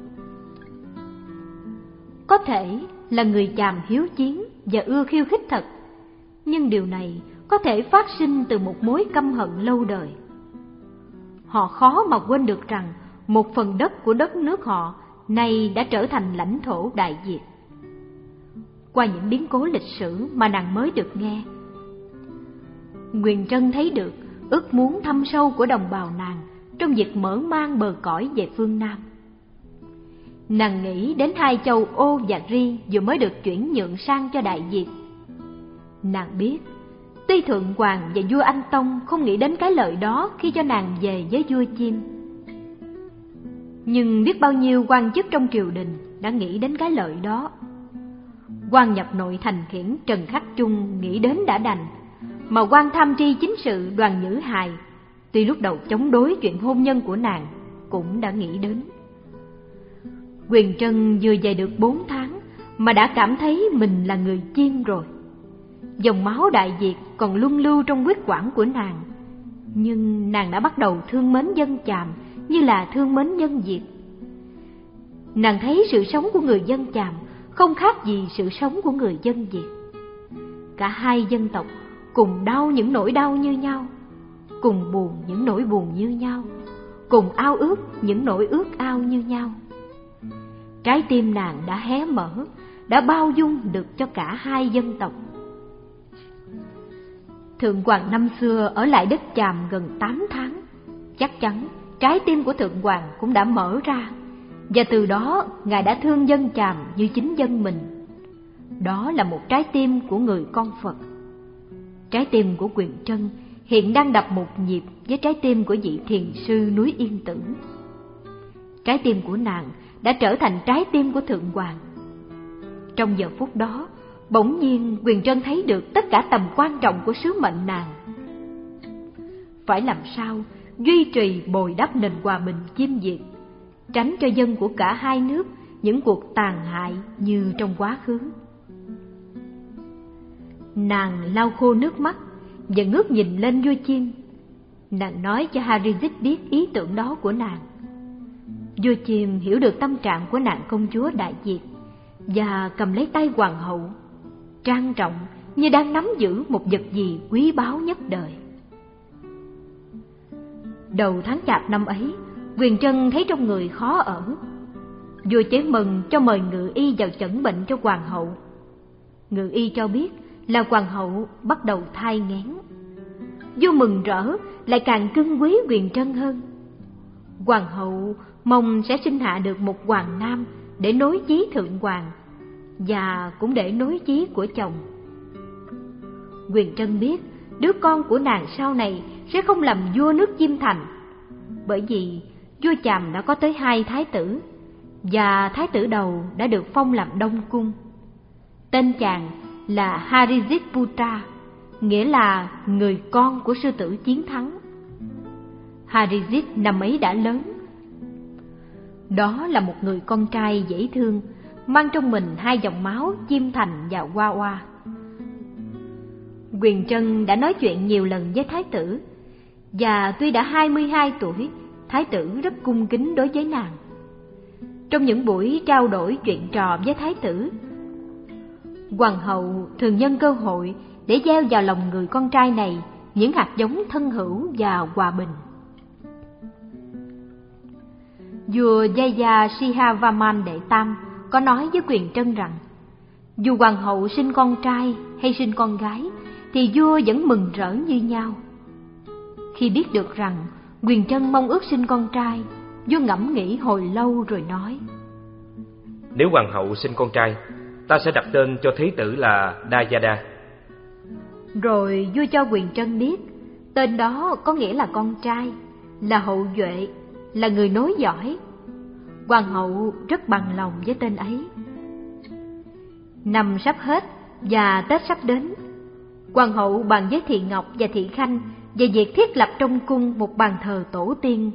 Có thể là người Chàm hiếu chiến và ưa khiêu khích thật, nhưng điều này có thể phát sinh từ một mối căm hận lâu đời. Họ khó mà quên được rằng một phần đất của đất nước họ nay đã trở thành lãnh thổ Đại Việt. Qua những biến cố lịch sử mà nàng mới được nghe, Quyền Trân thấy được ước muốn thâm sâu của đồng bào nàng trong việc mở mang bờ cõi về phương Nam. Nàng nghĩ đến hai châu Ô và Ri vừa mới được chuyển nhượng sang cho Đại Việt. Nàng biết tuy Thượng Hoàng và vua Anh Tông không nghĩ đến cái lợi đó khi cho nàng về với vua Chiêm, nhưng biết bao nhiêu quan chức trong triều đình đã nghĩ đến cái lợi đó. Quan nhập nội thành khiển Trần Khắc Trung nghĩ đến đã đành, mà quan tham tri chính sự Đoàn Nhữ Hài tuy lúc đầu chống đối chuyện hôn nhân của nàng cũng đã nghĩ đến. Quyền Trân vừa về được bốn tháng mà đã cảm thấy mình là người Chiêm rồi. Dòng máu Đại Việt còn luân lưu trong huyết quản của nàng, nhưng nàng đã bắt đầu thương mến dân Chàm như là thương mến nhân Việt. Nàng thấy sự sống của người dân Chàm không khác gì sự sống của người dân Việt. Cả hai dân tộc cùng đau những nỗi đau như nhau, cùng buồn những nỗi buồn như nhau, cùng ao ước những nỗi ước ao như nhau. Trái tim nàng đã hé mở, đã bao dung được cho cả hai dân tộc. Thượng Hoàng năm xưa ở lại đất Chàm gần tám tháng, chắc chắn trái tim của Thượng Hoàng cũng đã mở ra, và từ đó Ngài đã thương dân Chàm như chính dân mình. Đó là một trái tim của người con Phật. Trái tim của Quyền Trân hiện đang đập một nhịp với trái tim của vị thiền sư núi Yên Tử. Trái tim của nàng đã trở thành trái tim của Thượng Hoàng. Trong giờ phút đó, bỗng nhiên Quyền Trân thấy được tất cả tầm quan trọng của sứ mệnh nàng. Phải làm sao duy trì bồi đắp nền hòa bình Chiêm Việt, tránh cho dân của cả hai nước những cuộc tàn hại như trong quá khứ. Nàng lau khô nước mắt và ngước nhìn lên vua Chiêm. Nàng nói cho Harizit biết ý tưởng đó của nàng. Vua Chiêm hiểu được tâm trạng của nàng công chúa Đại Việt và cầm lấy tay hoàng hậu, trang trọng như đang nắm giữ một vật gì quý báu nhất đời. Đầu tháng Chạp năm ấy, Quyền Trân thấy trong người khó ở. Vua chế mừng cho mời ngự y vào chẩn bệnh cho hoàng hậu. Ngự y cho biết là hoàng hậu bắt đầu thai nghén. Vua mừng rỡ, lại càng cưng quý Quyền Trân hơn. Hoàng hậu mong sẽ sinh hạ được một hoàng nam để nối chí Thượng Hoàng, và cũng để nối chí của chồng. Quyền Trân biết đứa con của nàng sau này sẽ không làm vua nước Chiêm Thành, bởi vì vua Chàm đã có tới hai thái tử, và thái tử đầu đã được phong làm Đông Cung. Tên chàng là Harizit Putra, nghĩa là người con của sư tử chiến thắng. Harizit năm ấy đã lớn. Đó là một người con trai dễ thương, mang trong mình hai dòng máu Chiêm Thành và Hoa Hoa. Quyền Trân đã nói chuyện nhiều lần với thái tử, và tuy đã hai mươi hai tuổi, thái tử rất cung kính đối với nàng. Trong những buổi trao đổi chuyện trò với thái tử, hoàng hậu thường nhân cơ hội để gieo vào lòng người con trai này những hạt giống thân hữu và hòa bình. Vua Jaya Sihavaman Đệ Tam có nói với Quyền Trân rằng dù hoàng hậu sinh con trai hay sinh con gái thì vua vẫn mừng rỡ như nhau. Khi biết được rằng Quyền Trân mong ước sinh con trai, vua ngẫm nghĩ hồi lâu rồi nói: Nếu hoàng hậu sinh con trai, ta sẽ đặt tên cho thế tử là Dayada. Rồi vua cho Quyền Trân biết Tên đó có nghĩa là con trai, là hậu duệ, là người nối dõi. Hoàng hậu rất bằng lòng với tên ấy. Năm sắp hết và Tết sắp đến, hoàng hậu bàn với Thị Ngọc và Thị Khanh về việc thiết lập trong cung một bàn thờ tổ tiên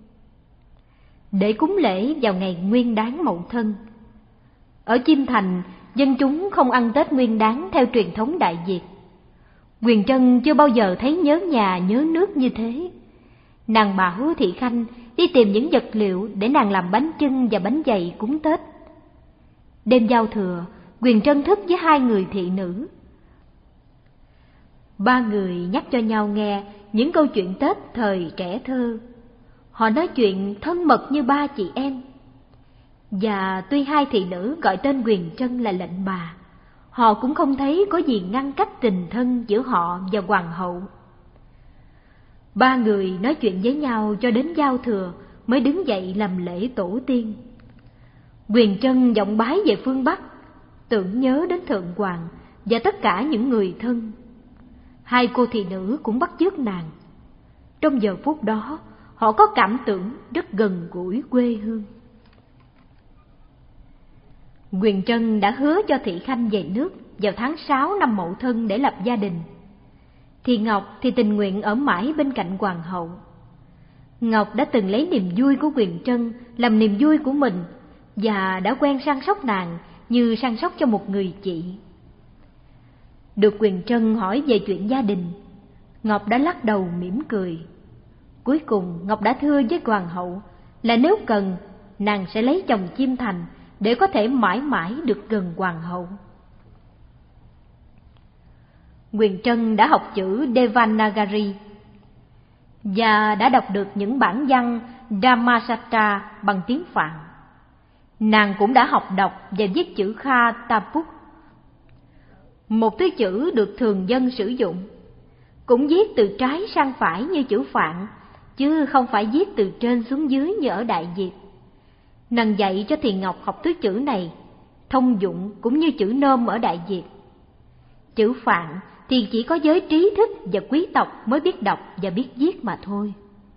để cúng lễ vào ngày Nguyên Đán Mậu Thân. Ở Chiêm Thành, dân chúng không ăn Tết Nguyên Đán theo truyền thống Đại Việt. Huyền Trân chưa bao giờ thấy nhớ nhà nhớ nước như thế. Nàng bảo Thị Khanh đi tìm những vật liệu để nàng làm bánh chưng và bánh dày cúng Tết. Đêm giao thừa, Huyền Trân thức với hai người thị nữ. Ba người nhắc cho nhau nghe những câu chuyện Tết thời trẻ thơ. Họ nói chuyện thân mật như ba chị em. Và tuy hai thị nữ gọi tên Huyền Trân là lệnh bà, họ cũng không thấy có gì ngăn cách tình thân giữa họ và hoàng hậu. Ba người nói chuyện với nhau cho đến giao thừa mới đứng dậy làm lễ tổ tiên. Huyền Trân vọng bái về phương Bắc, tưởng nhớ đến Thượng Hoàng và tất cả những người thân. Hai cô thị nữ cũng bắt chước nàng. Trong giờ phút đó, họ có cảm tưởng rất gần gũi quê hương. Huyền Trân đã hứa cho Thị Khanh về nước vào tháng sáu năm Mậu Thân để lập gia đình. Thì Ngọc thì tình nguyện ở mãi bên cạnh hoàng hậu. Ngọc đã từng lấy niềm vui của Huyền Trân làm niềm vui của mình và đã quen săn sóc nàng như săn sóc cho một người chị. Được Huyền Trân hỏi về chuyện gia đình, Ngọc đã lắc đầu mỉm cười. Cuối cùng Ngọc đã thưa với hoàng hậu là nếu cần, nàng sẽ lấy chồng Chiêm Thành để có thể mãi mãi được gần hoàng hậu. Huyền Trân đã học chữ Devanagari và đã đọc được những bản văn Dhammasatra bằng tiếng Phạn. Nàng cũng đã học đọc và viết chữ Kha Tapuk, một thứ chữ được thường dân sử dụng, cũng viết từ trái sang phải như chữ Phạn, chứ không phải viết từ trên xuống dưới như ở Đại Việt. Nàng dạy cho Thị Ngọc học thứ chữ này, thông dụng cũng như chữ Nôm ở Đại Việt. Chữ Phạn thì chỉ có giới trí thức và quý tộc mới biết đọc và biết viết mà thôi.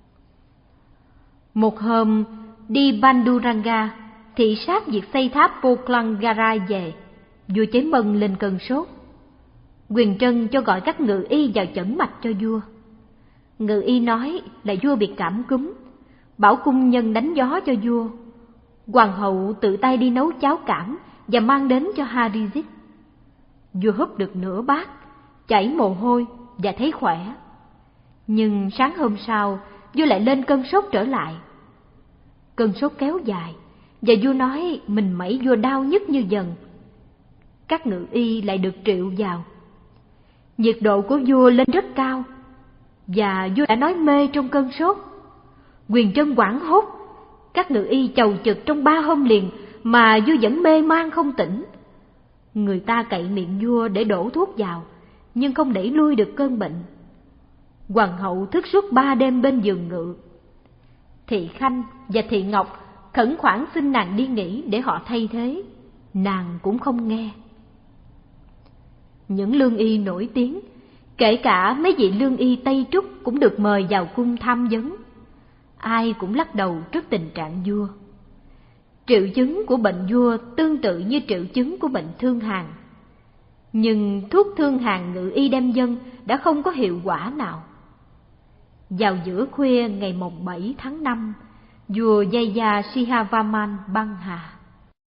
Một hôm, đi Banduranga, thị sát việc xây tháp Poklangara về, vua Chế Mân lên cơn sốt. Huyền Trân cho gọi các ngự y vào chẩn mạch cho vua. Ngự y nói là vua bị cảm cúm, bảo cung nhân đánh gió cho vua. Hoàng hậu tự tay đi nấu cháo cảm và mang đến cho Harijit. Vua húp được nửa bát, chảy mồ hôi và thấy khỏe. Nhưng sáng hôm sau, vua lại lên cơn sốt trở lại. Cơn sốt kéo dài và vua nói mình mẩy vua đau nhức như dần. Các ngự y lại được triệu vào. Nhiệt độ của vua lên rất cao và vua đã nói mê trong cơn sốt. Huyền Trân hoảng hốt. Các ngự y chầu chực trong ba hôm liền mà vua vẫn mê man không tỉnh. Người ta cậy miệng vua để đổ thuốc vào, nhưng không đẩy lui được cơn bệnh. Hoàng hậu thức suốt ba đêm bên giường ngự. Thị Khanh và Thị Ngọc khẩn khoản xin nàng đi nghỉ để họ thay thế. Nàng cũng không nghe. Những lương y nổi tiếng, kể cả mấy vị lương y Tây Trúc cũng được mời vào cung tham vấn. Ai cũng lắc đầu trước tình trạng vua. Triệu chứng của bệnh vua tương tự như triệu chứng của bệnh thương hàn. Nhưng thuốc thương hàn ngự y đem dân đã không có hiệu quả nào. Vào giữa khuya ngày mồng bảy tháng năm, vua Jaya Sihavaman băng hà.